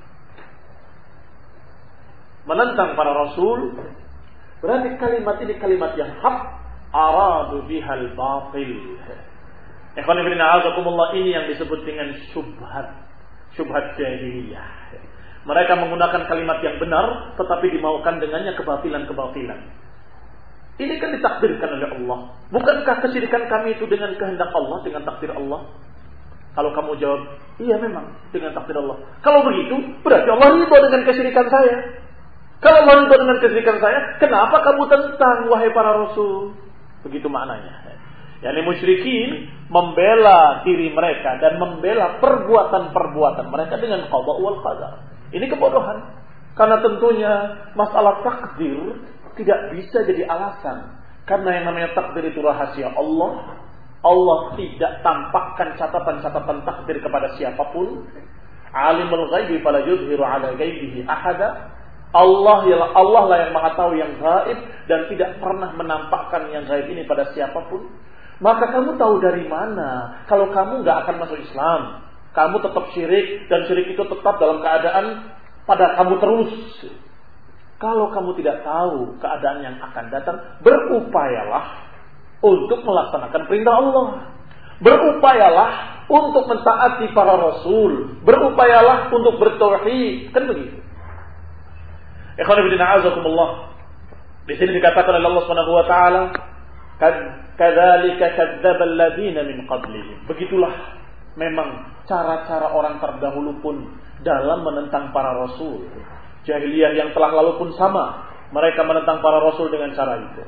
A: menentang para rasul. Berarti kalimat ini kalimat yang hak, aradu bihal batil. Ikhwan fillah, a'azakumullah, ini yang disebut dengan syubhat jahiliyah. Mereka menggunakan kalimat yang benar tetapi dimaukan dengannya kebatilan-kebatilan. Ini kan ditakdirkan oleh Allah. Bukankah kesyirikan kami itu dengan kehendak Allah, dengan takdir Allah? Kalau kamu jawab, iya memang dengan takdir Allah. Kalau begitu, berarti Allah ridho dengan kesyirikan saya. Kalau Allah ridho dengan kesyirikan saya, kenapa kamu tentang wahai para rasul? Begitu maknanya. Yani musyrikin membela diri mereka dan membela perbuatan-perbuatan mereka dengan qada wal qadar. Ini kebodohan. Karena tentunya masalah takdir tidak bisa jadi alasan. Karena yang namanya takdir itu rahasia Allah. Allah tidak tampakkan catatan-catatan takdir kepada siapapun. Alimul ghaibi fala yuzhiru ala ghaibihi ahada. Allah lah yang maha tahu yang gaib dan tidak pernah menampakkan yang gaib ini pada siapapun. Maka kamu tahu dari mana kalau kamu gak akan masuk Islam? Kamu tetap syirik, dan syirik itu tetap dalam keadaan pada kamu terus. Kalau kamu tidak tahu keadaan yang akan datang, berupayalah untuk melaksanakan perintah Allah. Berupayalah untuk mentaati para rasul. Berupayalah untuk bertauhid. Kan begitu. Ikhwan fillah, a'azakumullah. Di sini dikatakan oleh Allah Subhanahu wa taala, kadzalika kadzdzaba alladziina min qablihim. Begitulah memang cara-cara orang terdahulu pun dalam menentang para rasul. Jahiliyah yang telah lalu pun sama, mereka menentang para rasul dengan cara itu.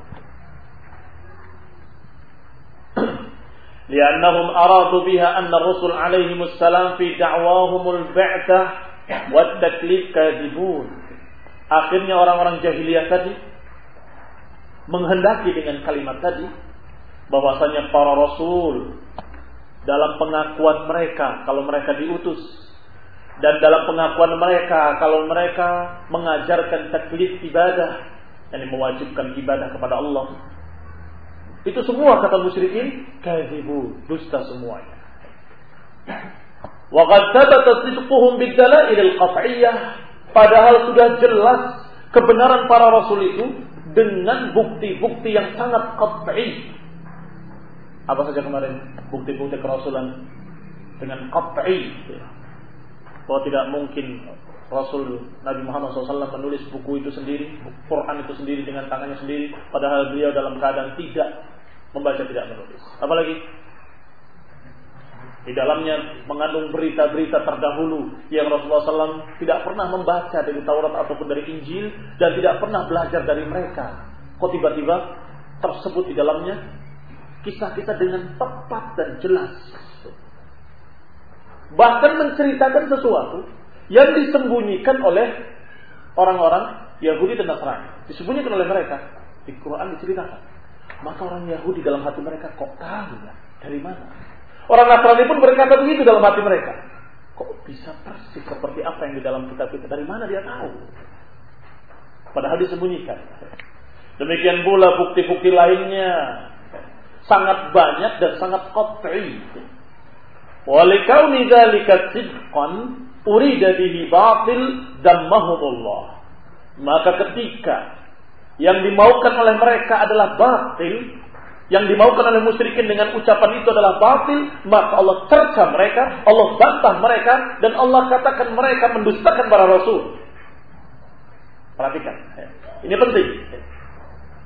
A: Li'annahum aradu biha anna ar-rusul 'alaihimus salam fi da'wahumul ba'tsah wat taklif kadzibun. Akhirnya orang-orang jahiliyah tadi menghendaki dengan kalimat tadi bahwasanya para rasul dalam pengakuan mereka kalau mereka diutus, dan dalam pengakuan mereka kalau mereka mengajarkan taklif ibadah, yakni mewajibkan ibadah kepada Allah, itu semua kata musyrikin kadzibu, dusta semuanya. Wa qad thabata sidquhum bid-dalail al-qat'iyyah, padahal sudah jelas kebenaran para rasul itu dengan bukti-bukti yang sangat qat'i. Apa saja kemarin bukti-bukti kerasulan dengan qat'i, bahwa tidak mungkin Rasul Nabi Muhammad SAW menulis buku itu sendiri, Quran itu sendiri dengan tangannya sendiri, padahal beliau dalam keadaan tidak membaca, tidak menulis. Apalagi di dalamnya mengandung berita-berita terdahulu yang Rasulullah SAW tidak pernah membaca dari Taurat ataupun dari Injil, dan tidak pernah belajar dari mereka. Kok tiba-tiba tersebut di dalamnya kisah-kisah dengan tepat dan jelas. Bahkan menceritakan sesuatu yang disembunyikan oleh orang-orang Yahudi dan Nasrani. Disembunyikan oleh mereka. Di Quran diceritakan. Maka orang Yahudi dalam hati mereka, kok tahu ya? Dari mana? Orang Nasrani pun berkata begitu dalam hati mereka. Kok bisa persis seperti apa yang di dalam kitab kita? Dari mana dia tahu? Padahal disembunyikan. Demikian pula bukti-bukti lainnya. Sangat banyak dan sangat qat'i. Walikauni dzalika sidqan urida bihi batil dammahumullah. Maka ketika yang dimaukan oleh mereka adalah batil, yang dimaukan oleh musyrikin dengan ucapan itu adalah batil, maka Allah cerca mereka, Allah bantah mereka, dan Allah katakan mereka mendustakan para rasul. Perhatikan, ini penting.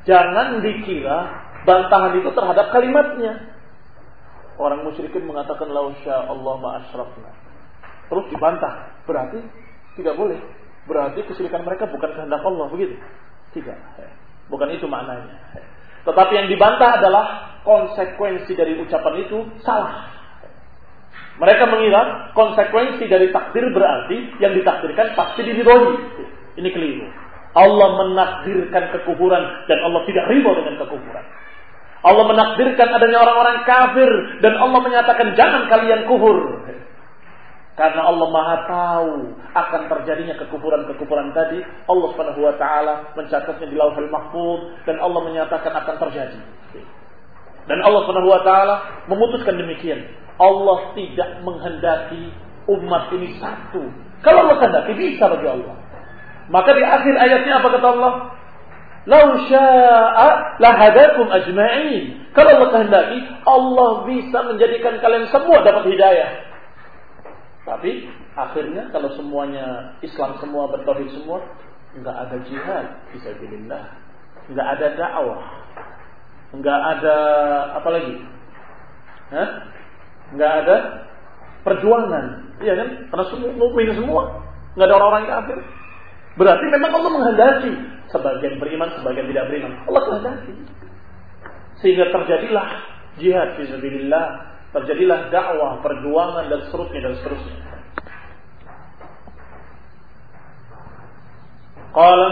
A: Jangan dikira bantahan itu terhadap kalimatnya. Orang musyrikin mengatakan la sya Allah ma asyrafna. Terus dibantah, berarti tidak boleh. Berarti kesyirikan mereka bukan kehendak Allah, begitu? Tidak. Bukan itu maknanya. Tetapi yang dibantah adalah konsekuensi dari ucapan itu salah. Mereka mengira konsekuensi dari takdir berarti yang ditakdirkan pasti diridhoi. Ini keliru. Allah menakdirkan kekufuran dan Allah tidak ridho dengan kekufuran. Allah menakdirkan adanya orang-orang kafir dan Allah menyatakan jangan kalian kufur. Karena Allah Maha tahu akan terjadinya kekufuran-kekufuran tadi. Allah Subhanahu wa taala mencatatnya di Lauhul Mahfuz dan Allah menyatakan akan terjadi. Dan Allah Subhanahu wa taala memutuskan demikian. Allah tidak menghendaki umat ini satu. Kalau Allah kehendaki bisa bagi Allah. Maka di akhir ayatnya apa kata Allah? Lau sya'a lahadakum ajma'in. Kalau Allah kehendaki, Allah bisa menjadikan kalian semua dapat hidayah. Tapi akhirnya kalau semuanya Islam semua, bertauhid semua, enggak ada jihad fisabilillah, enggak ada dakwah, enggak ada apa lagi? Enggak ada perjuangan. Iya kan? Karena semua mukmin semua, enggak ada orang-orang kafir. Berarti memang Allah menghendaki sebagian beriman, sebagian tidak beriman. Allah kehendaki. Sehingga terjadilah jihad fisabilillah, terjadilah dakwah, perjuangan dan seterusnya. Qala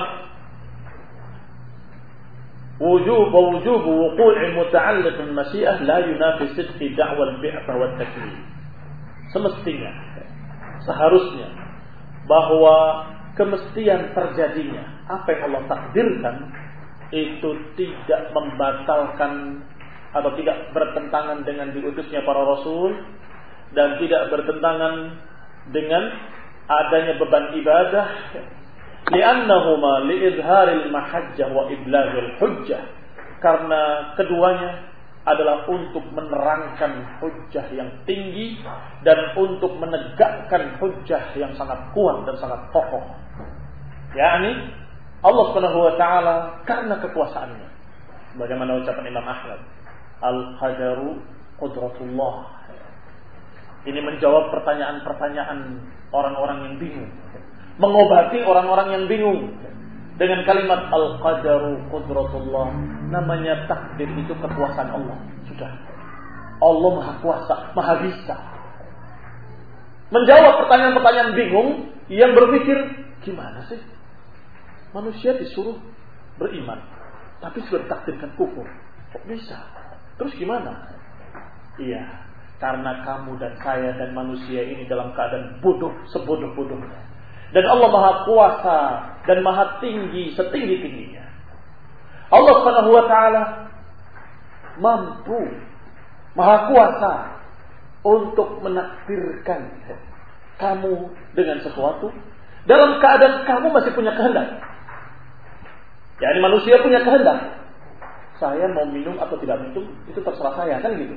A: wujub wuqu'i muta'alliq al-masyi'ah la yunafi sidqi da'wa al-bi'th wa at-taklif. Semestinya, seharusnya bahwa kemestian terjadinya apa yang Allah takdirkan itu tidak membatalkan atau tidak bertentangan dengan diutusnya para rasul dan tidak bertentangan dengan adanya beban ibadah, li'annahuma li'izharil mahajjah wa iblaghil hujjah, karena keduanya adalah untuk menerangkan hujjah yang tinggi dan untuk menegakkan hujjah yang sangat kuat dan sangat kokoh. yakni Allah Subhanahu wa taala karena kekuasaannya. Bagaimana ucapan Imam Ahmad, al-qadaru qudratullah. Ini menjawab pertanyaan-pertanyaan orang-orang yang bingung, mengobati orang-orang yang bingung dengan kalimat al-qadaru qudratullah. Namanya takdir itu kekuasaan Allah. Sudah. Allah Maha Kuasa, Maha Bisa. Menjawab pertanyaan-pertanyaan bingung yang berpikir, gimana sih? Manusia disuruh beriman, tapi sudah ditakdirkan kufur. Kok bisa? Terus gimana? Iya, karena kamu dan saya dan manusia ini dalam keadaan bodoh, sebodoh-bodohnya. Dan Allah Maha Kuasa dan Maha Tinggi, setinggi-tingginya. Allah Subhanahu wa taala mampu, Maha Kuasa untuk menakdirkan kamu dengan sesuatu dalam keadaan kamu masih punya kehendak. Jadi manusia punya kehendak. Saya mau minum atau tidak minum itu terserah saya, kan gitu.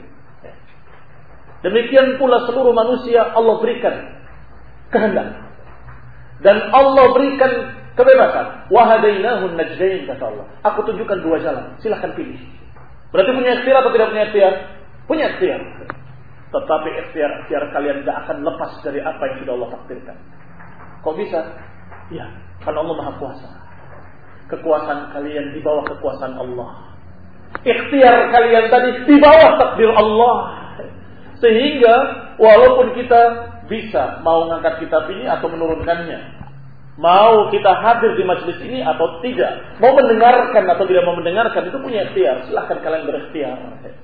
A: Demikian pula seluruh manusia Allah berikan kehendak. Dan Allah berikan kebebasan. Wa hadainahu najdain, kata Allah. Aku tunjukkan dua jalan, silahkan pilih. Berarti punya ikhtiar atau tidak punya ikhtiar? Punya ikhtiar. Tetapi ikhtiar kalian tidak akan lepas dari apa yang sudah Allah takdirkan. Kok bisa? Ya, karena Allah Maha Kuasa. Kekuasaan kalian di bawah kekuasaan Allah. Ikhtiar kalian tadi di bawah takdir Allah. Sehingga walaupun kita bisa mau ngangkat kitab ini atau menurunkannya, mau kita hadir di majelis ini atau tidak, mau mendengarkan atau tidak mau mendengarkan, itu punya ikhtiar. Silahkan kalian berikhtiar.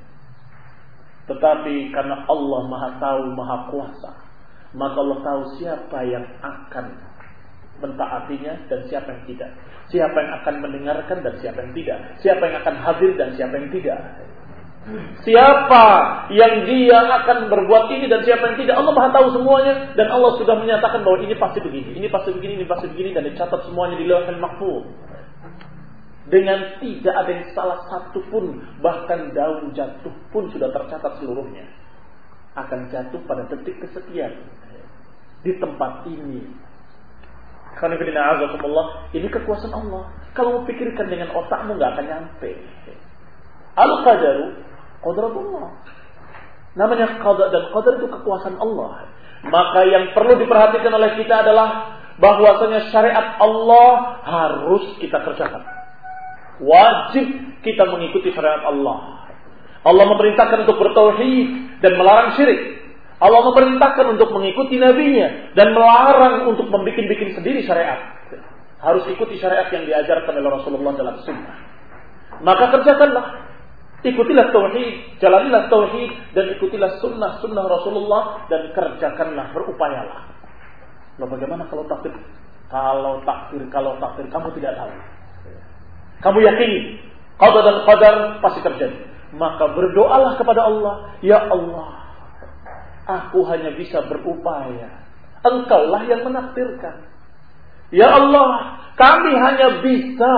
A: Tetapi karena Allah Maha Tahu, Maha Kuasa, maka Allah tahu siapa yang akan mentaatinya dan siapa yang tidak, siapa yang akan mendengarkan dan siapa yang tidak, siapa yang akan hadir dan siapa yang tidak, siapa yang dia akan berbuat ini dan siapa yang tidak. Allah Maha tahu semuanya dan Allah sudah menyatakan bahwa ini pasti begini, ini pasti begini, ini pasti begini, dan dicatat semuanya di Lauhul Mahfuz dengan tidak ada yang salah satu pun. Bahkan daun jatuh pun sudah tercatat seluruhnya akan jatuh pada detik kesekian di tempat ini. Ini kekuasaan Allah. Kalau mau pikirkan dengan otakmu nggak akan nyampe. Al-qadaru qadratullah. Namanya qada dan qadar itu kekuasaan Allah. Maka yang perlu diperhatikan oleh kita adalah bahwasanya syariat Allah harus kita kerjakan. Wajib kita mengikuti syariat Allah. Allah memerintahkan untuk bertauhid dan melarang syirik. Allah memerintahkan untuk mengikuti nabinya dan melarang untuk membikin-bikin sendiri syariat. Harus ikuti syariat yang diajarkan oleh Rasulullah dalam sunnah. Maka kerjakanlah. Ikutilah tauhid, jalanilah tauhid dan ikutilah sunnah Rasulullah dan kerjakanlah, berupayalah. Loh, bagaimana kalau takdir? Kalau takdir kamu tidak tahu. Kamu yakini qada dan qadar pasti terjadi. Maka berdoalah kepada Allah, ya Allah, aku hanya bisa berupaya. Engkaulah yang menakdirkan. Ya Allah, kami hanya bisa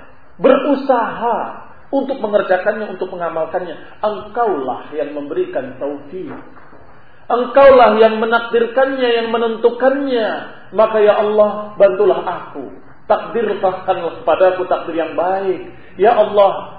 A: berusaha untuk mengerjakannya, untuk mengamalkannya. Engkaulah yang memberikan taufik. Engkaulah yang menakdirkannya, yang menentukannya. Maka ya Allah, bantulah aku. Takdirkanlah kepadaku takdir yang baik. Ya Allah,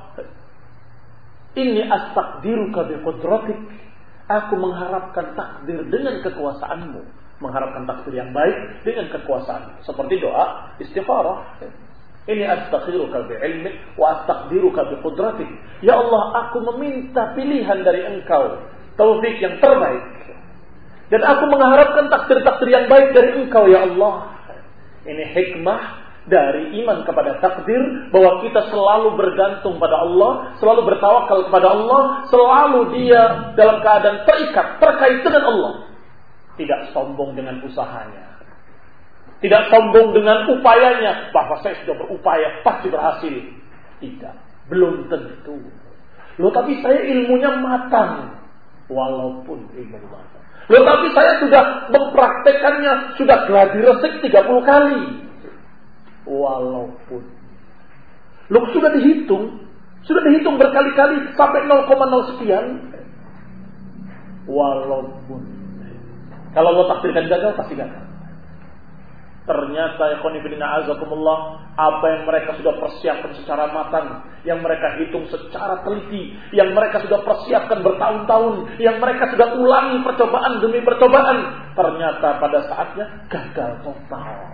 A: inni astaqdiruka biqudratik. Aku mengharapkan takdir dengan kekuasaanmu. Mengharapkan takdir yang baik dengan kekuasaan. Seperti doa istikharah. Ini astakhiruka bi'ilmik wa astaqdiruka biqudratik. Ya Allah, aku meminta pilihan dari Engkau, taufik yang terbaik. Dan aku mengharapkan takdir-takdir yang baik dari Engkau, ya Allah. Ini hikmah dari iman kepada takdir, bahwa kita selalu bergantung pada Allah, selalu bertawakal kepada Allah, selalu dia dalam keadaan terikat, terkait dengan Allah. Tidak sombong dengan usahanya. Tidak sombong dengan upayanya, bahwa saya sudah berupaya pasti berhasil. Tidak, belum tentu. Loh, tapi saya ilmunya matang. Walaupun ilmu matang. Loh, tapi saya sudah mempraktekannya, sudah gladi resik 30 kali. Walaupun. Loh, sudah dihitung berkali-kali sampai 0,0 sekian. Walaupun. Kalau Allah takdirkan gagal, pasti gagal. Ternyata apa yang mereka sudah persiapkan secara matang, yang mereka hitung secara teliti, yang mereka sudah persiapkan bertahun-tahun, yang mereka sudah ulangi percobaan demi percobaan, ternyata pada saatnya gagal total.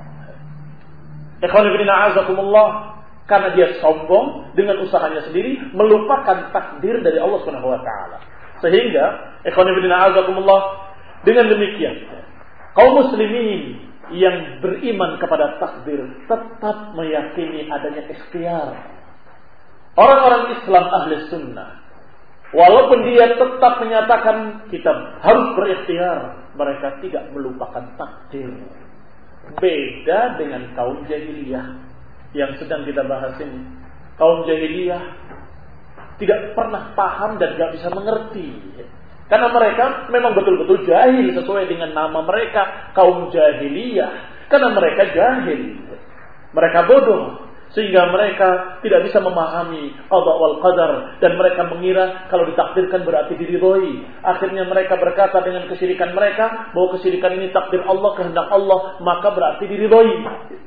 A: Karena dia sombong dengan usahanya sendiri, melupakan takdir dari Allah Subhanahu wa taala. Sehingga dengan demikian kaum muslimin yang beriman kepada takdir tetap meyakini adanya ikhtiar. Orang-orang Islam ahli sunnah, walaupun dia tetap menyatakan kita harus berikhtiar, mereka tidak melupakan takdir. Beda dengan kaum jahiliyah yang sedang kita bahas ini. Kaum jahiliyah tidak pernah paham dan gak bisa mengerti. Karena mereka memang betul-betul jahil sesuai dengan nama mereka, kaum jahiliyah. Karena mereka jahil, mereka bodoh, sehingga mereka tidak bisa memahami qada wal qadar, dan mereka mengira kalau ditakdirkan berarti diridhoi. Akhirnya mereka berkata dengan kesyirikan mereka bahwa kesyirikan ini takdir Allah, kehendak Allah, maka berarti diridhoi.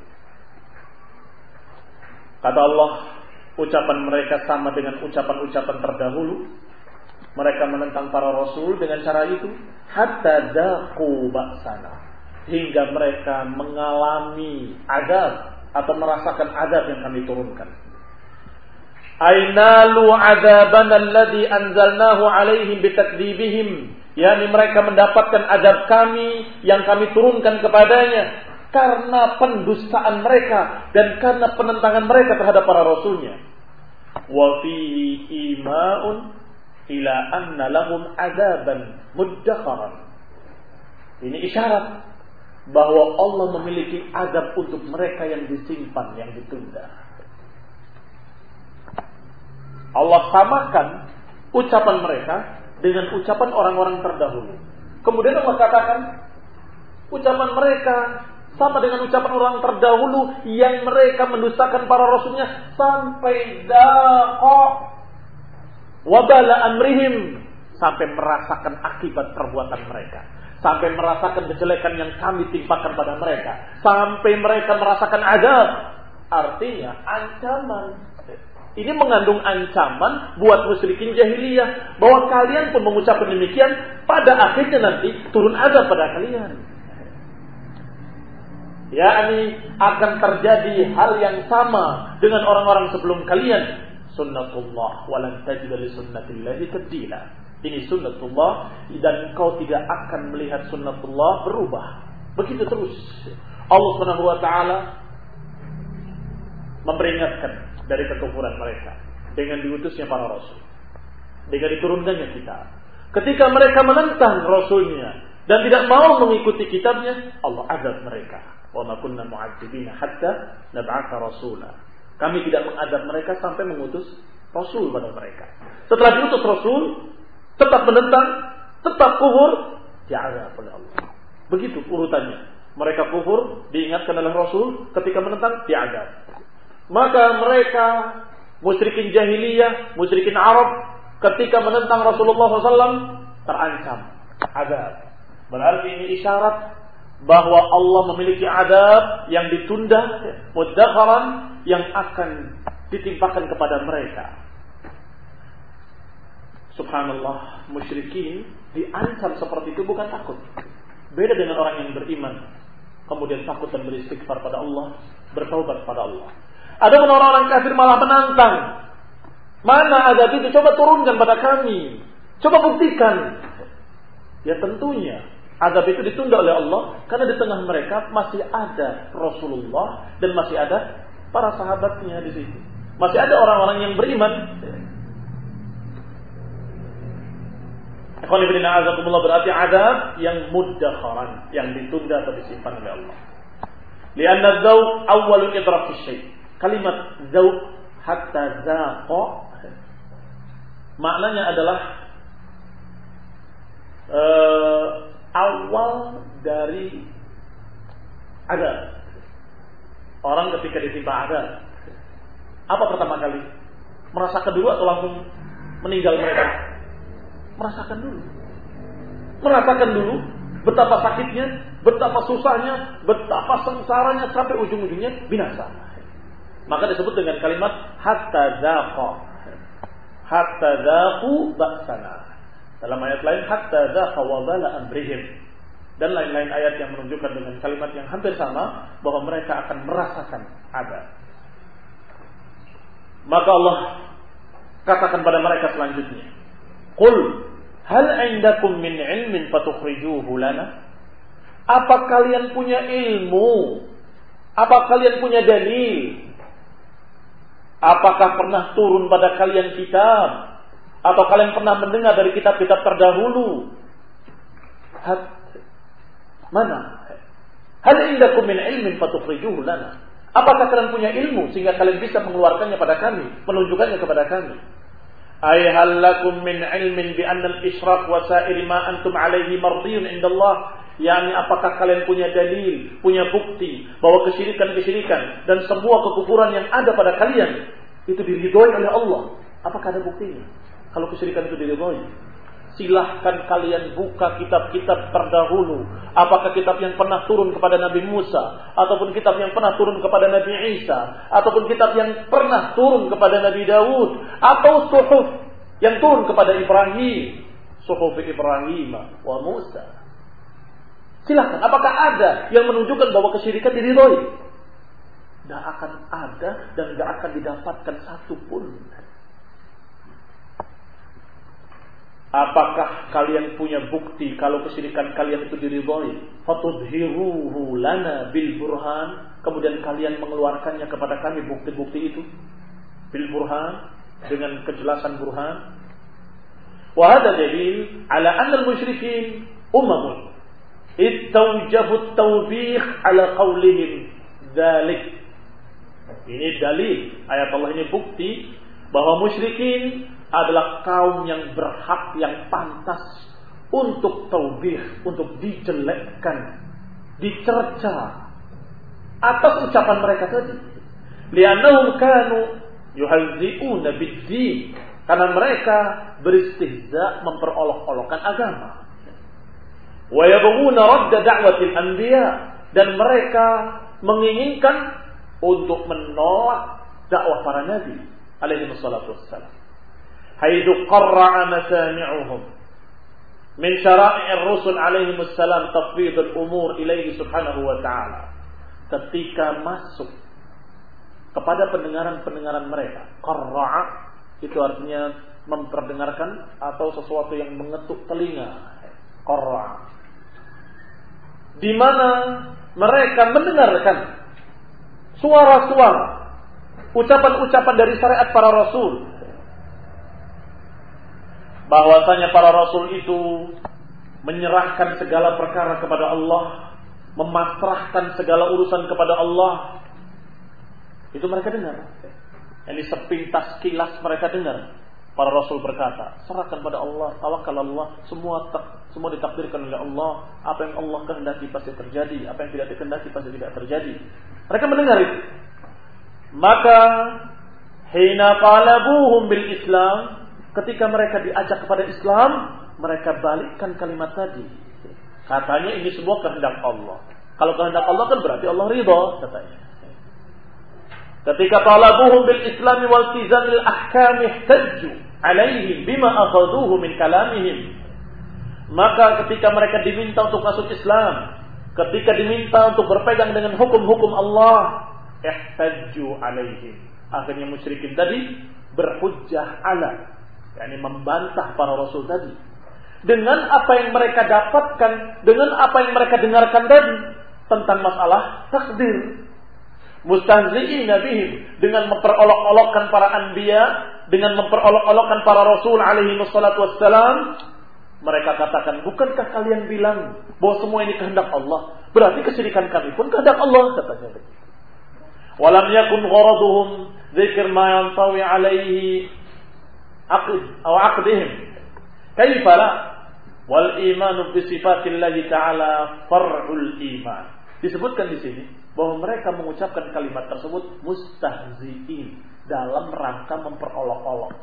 A: Kata Allah, ucapan mereka sama dengan ucapan-ucapan terdahulu. Mereka menentang para rasul dengan cara itu, hatta daqu ba'sana, hingga mereka mengalami azab atau merasakan azab yang kami turunkan. Ainalu azabana alladhi anzalnahu alaihim bitakdzibihim, yakni mereka mendapatkan azab kami yang kami turunkan kepadanya karena pendustaan mereka dan karena penentangan mereka terhadap para rasulnya. Wa fihi ima'un ila anna lahum adaban muddakharan. Ini isyarat bahwa Allah memiliki azab untuk mereka yang disimpan, yang ditunda. Allah samakan ucapan mereka dengan ucapan orang-orang terdahulu. Kemudian Allah katakan ucapan mereka sama dengan ucapan orang terdahulu yang mereka mendustakan para rasulnya sampai daqa wabala amrihim, sampai merasakan akibat perbuatan mereka, sampai merasakan kejelekan yang kami timpakan pada mereka, sampai mereka merasakan azab. Artinya ancaman. Ini mengandung ancaman buat musyrikin jahiliyah bahwa kalian pun mengucapkan demikian, pada akhirnya nanti turun azab pada kalian. Yakni akan terjadi hal yang sama dengan orang-orang sebelum kalian. Sunnatullah walan tajida li sunnatillahi tabdila. Ini sunnatullah dan kau tidak akan melihat sunnatullah berubah. Begitu terus. Allah Subhanahu wa taala memperingatkan dari kekufuran mereka dengan diutusnya para rasul, dengan diturunkannya kitab. Ketika mereka menentang rasulnya dan tidak mau mengikuti kitabnya, Allah azab mereka. Wa ma kunna mu'adzibina hatta nab'atha rasula. Kami tidak mengadab mereka sampai mengutus rasul pada mereka. Setelah diutus rasul, tetap menentang, tetap kufur, diazab oleh Allah. Begitu urutannya. Mereka kufur, diingatkan oleh rasul, ketika menentang, diazab. Maka mereka musyrikin jahiliyah, musyrikin Arab, ketika menentang Rasulullah SAW terancam azab. Berarti ini isyarat bahwa Allah memiliki azab yang ditunda, muddakharan, yang akan ditimpakan kepada mereka. Subhanallah, musyrikin diancam seperti itu bukan takut. Beda dengan orang yang beriman, kemudian takut dan beristighfar pada Allah, bertaubat pada Allah. Ada orang-orang kafir malah menantang. Mana azab itu? Coba turunkan pada kami. Coba buktikan. Ya tentunya azab itu ditunda oleh Allah karena di tengah mereka masih ada Rasulullah dan masih ada para sahabatnya di situ. Masih ada orang-orang yang beriman. Ikhwan fillah azakumullah, berarti azab yang muddakharan, yang ditunda atau disimpan oleh Allah. Lianna dzauq awwalul idrak fi syai'. Kalimat zauq hatta zaqa maknanya adalah awal dari azab. Orang ketika ditimpa azab, apa pertama kali? Merasakan dulu atau langsung meninggal mereka? Merasakan dulu. Merasakan dulu betapa sakitnya, betapa susahnya, betapa sengsaranya sampai ujung-ujungnya binasa. Maka disebut dengan kalimat hatta zaqa. Hatta zaqu ba'sana. Dalam ayat lain hatta zaqa wabala amrihim. Dan lain-lain ayat yang menunjukkan dengan kalimat yang hampir sama bahwa mereka akan merasakan azab. Maka Allah katakan pada mereka selanjutnya, qul hal 'indakum min 'ilmin fatukhrijuhu lana? Apa kalian punya ilmu? Apa kalian punya dalil? Apakah pernah turun pada kalian kitab? Atau kalian pernah mendengar dari kitab-kitab terdahulu? Mana? Hal indakum min ilmin fatukhrijuhu lana? Apakah kalian punya ilmu sehingga kalian bisa mengeluarkannya pada kami, menunjukkannya kepada kami? Ay hal lakum min ilmin bi anna al-isyraq wa sa'ir ma antum alayhi mardiyun indallah? Yani apakah kalian punya dalil, punya bukti bahwa kesyirikan-kesyirikan dan semua kekufuran yang ada pada kalian itu diridhoi oleh Allah? Apakah ada buktinya? Kalau kesyirikan itu diridhoi, silahkan kalian buka kitab-kitab terdahulu. Apakah kitab yang pernah turun kepada Nabi Musa, ataupun kitab yang pernah turun kepada Nabi Isa, ataupun kitab yang pernah turun kepada Nabi Daud, atau suhuf yang turun kepada Ibrahim, suhuf Ibrahim wa Musa. Silahkan, apakah ada yang menunjukkan bahwa kesyirikan diridhoi? Tidak akan ada dan tidak akan didapatkan satu pun. Apakah kalian punya bukti kalau kesyirikan kalian itu diridhoi? Fatudhiruhu lana bil burhan. Kemudian kalian mengeluarkannya kepada kami bukti-bukti itu bil burhan, dengan kejelasan burhan. Wa hadha dalil ala anna al-musyrikin ummamun istawjabu at-tawbikh ala qawlihim dzalik. Ini dalil, ayat Allah ini bukti bahwa musyrikin adalah kaum yang berhak, yang pantas untuk taubih, untuk dijelekkan, dicerca atas ucapan mereka tadi. Li'annahum kanu yuhazzi'una bid-din, karena mereka beristihza, memperolok-olokkan agama. Wa yabghuna radda da'watil anbiya, dan mereka menginginkan untuk menolak dakwah para nabi alaihi wassalatu wassalam. Haitsu qarra'a masami'uhum min syara'i'ir rusul alaihi wassalam tafwidul umur ilaihi subhanahu wa ta'ala. Ketika masuk kepada pendengaran-pendengaran mereka, qarra'a itu artinya memperdengarkan atau sesuatu yang mengetuk telinga. Qarra'a, di mana mereka mendengarkan suara-suara, ucapan-ucapan dari syariat para rasul, bahwasanya para rasul itu menyerahkan segala perkara kepada Allah, memasrahkan segala urusan kepada Allah. Itu mereka dengar. Ini sepintas kilas mereka dengar. Para rasul berkata, serahkan pada Allah, tawakal Allah, semua ditakdirkan oleh Allah. Apa yang Allah kehendaki pasti terjadi, apa yang tidak dikehendaki pasti tidak terjadi. Mereka mendengar itu. Maka hina qalabuhum bil Islam, ketika mereka diajak kepada Islam, mereka balikkan kalimat tadi. Katanya ini sebuah kehendak Allah. Kalau kehendak Allah kan berarti Allah ridha, katanya. Ketika talabuhum bil Islam wal tizamil ahkam ihtajju alaihim bima akhadhuhu min kalamihim. Maka ketika mereka diminta untuk masuk Islam, ketika diminta untuk berpegang dengan hukum-hukum Allah, ihtajju alaihim. Akhirnya musyrikin tadi berhujjah ala, yakni membantah para rasul tadi dengan apa yang mereka dapatkan, dengan apa yang mereka dengarkan tadi tentang masalah takdir. Mustahzi'ina bihim, dengan memperolok-olokkan para anbiya, dengan memperolok-olokkan para rasul alaihi wassalatu wassalam. Mereka katakan, bukankah kalian bilang bahwa semua ini kehendak Allah? Berarti kesyirikan kami pun kehendak Allah, katanya begitu. Walam yakun gharaduhum dzikr ma yantawi alaihi aqdihim. Kaifa la wal iman bi sifatillahi ta'ala far'ul iman. Disebutkan di sini bahwa mereka mengucapkan kalimat tersebut mustahzi'in, dalam rangka memperolok-olok.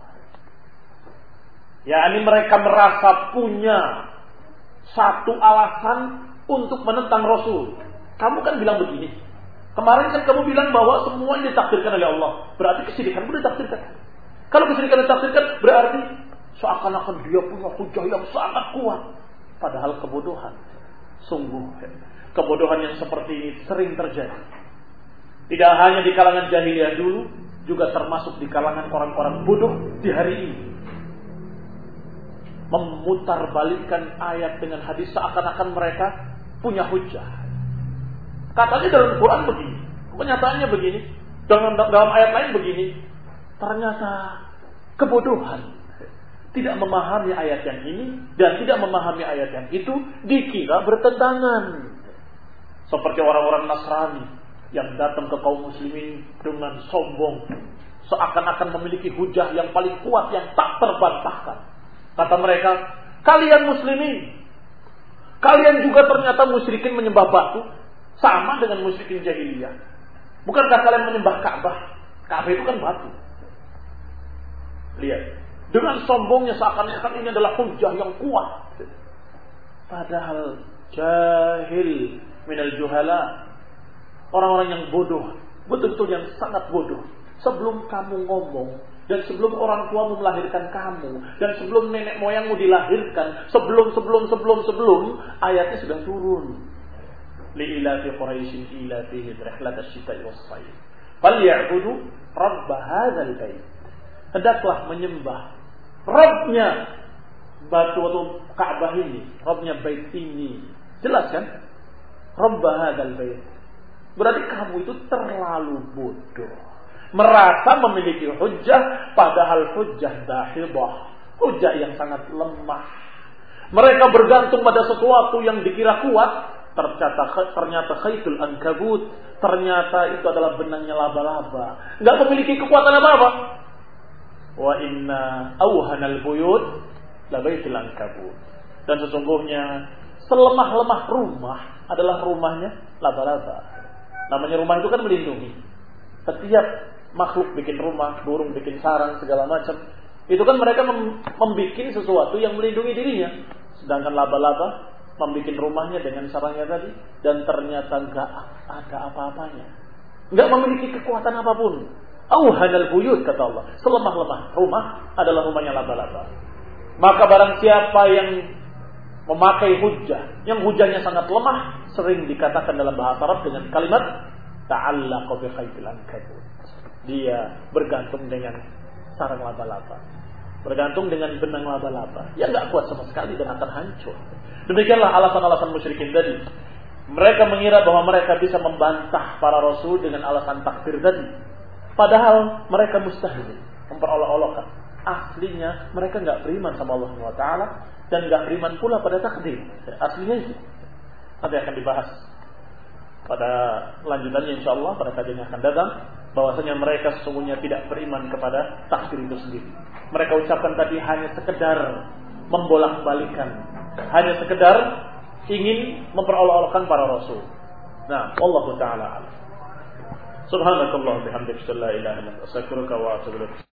A: yakni mereka merasa punya satu alasan untuk menentang Rasul. Kamu kan bilang begini, kemarin kan kamu bilang bahwa semua ini ditakdirkan oleh Allah, berarti kesyirikan pun ditakdirkan. Kalau kesyirikan ditakdirkan, berarti seakan-akan dia punya hujah yang sangat kuat. Padahal kebodohan. Sungguh kebodohan yang seperti ini sering terjadi. Tidak hanya di kalangan jahiliyah dulu, juga termasuk di kalangan orang-orang bodoh di hari ini. Memutarbalikkan ayat dengan hadis seakan-akan mereka punya hujah. Katanya dalam Quran begini, kenyataannya begini, dalam ayat lain begini. Ternyata kebodohan. Tidak memahami ayat yang ini dan tidak memahami ayat yang itu, dikira bertentangan. Seperti orang-orang Nasrani yang datang ke kaum muslimin dengan sombong, seakan-akan memiliki hujah yang paling kuat yang tak terbantahkan. Kata mereka, kalian muslimin, kalian juga ternyata musyrikin menyembah batu, sama dengan musyrikin jahiliyah. Bukankah kalian menyembah Ka'bah? Ka'bah itu kan batu. Lihat, dengan sombongnya seakan-akan ini adalah hujah yang kuat. Padahal jahil minal juhala, orang-orang yang bodoh, betul-betul yang sangat bodoh. Sebelum kamu ngomong, dan sebelum orang tuamu melahirkan kamu, dan sebelum nenek moyangmu dilahirkan, sebelum ayatnya sudah turun. Li'ilafi Quraisyin ilafihim rihlatash shita'i was-shayf. Falya'budu rabb hadzal bait. Hendaklah menyembah Rabbnya batu atau Ka'bah ini, Rabbnya bait ini. Jelas kan? Rabb hadzal bait. Berarti kamu itu terlalu bodoh, merasa memiliki hujjah, padahal hujjah dahidah, hujjah yang sangat lemah. Mereka bergantung pada sesuatu yang dikira kuat, ternyata khaitul ankabut, ternyata itu adalah benangnya laba-laba, nggak memiliki kekuatan apa-apa. Wa inna awhanal buyut labaitul ankabut. Dan sesungguhnya selemah-lemah rumah adalah rumahnya laba-laba. Namanya rumah itu kan melindungi. Setiap makhluk bikin rumah, burung bikin sarang, segala macam. Itu kan mereka membuat sesuatu yang melindungi dirinya. Sedangkan laba-laba membuat rumahnya dengan sarangnya tadi, dan ternyata nggak ada apa-apanya, nggak memiliki kekuatan apapun. Auhanal buyut, kata Allah, selemah-lemah rumah adalah rumahnya laba-laba. Maka barang siapa yang memakai hujjah, yang hujjahnya sangat lemah, sering dikatakan dalam bahasa Arab dengan kalimat ta'allaqa bi khaytil ankabut. Dia bergantung dengan sarang laba-laba, bergantung dengan benang laba-laba, yang nggak kuat sama sekali dan akan hancur. Demikianlah alasan-alasan musyrikin tadi. Mereka mengira bahwa mereka bisa membantah para rasul dengan alasan takdir tadi, padahal mereka mustahil, memperolok-olokkan. Aslinya mereka nggak beriman sama Allah SWT dan nggak beriman pula pada takdir. Aslinya itu nanti akan dibahas pada lanjutannya insyaallah pada kajian yang akan datang, bahwasanya mereka sesungguhnya tidak beriman kepada takdir itu sendiri. Mereka ucapkan tadi hanya sekedar membolak-balikan, hanya sekedar ingin memperolok-olokkan para rasul. Nah, Allah Ta'ala. Subhanakallah bihamdika la ilaha illa anta astaghfiruka wa atubu ilaik.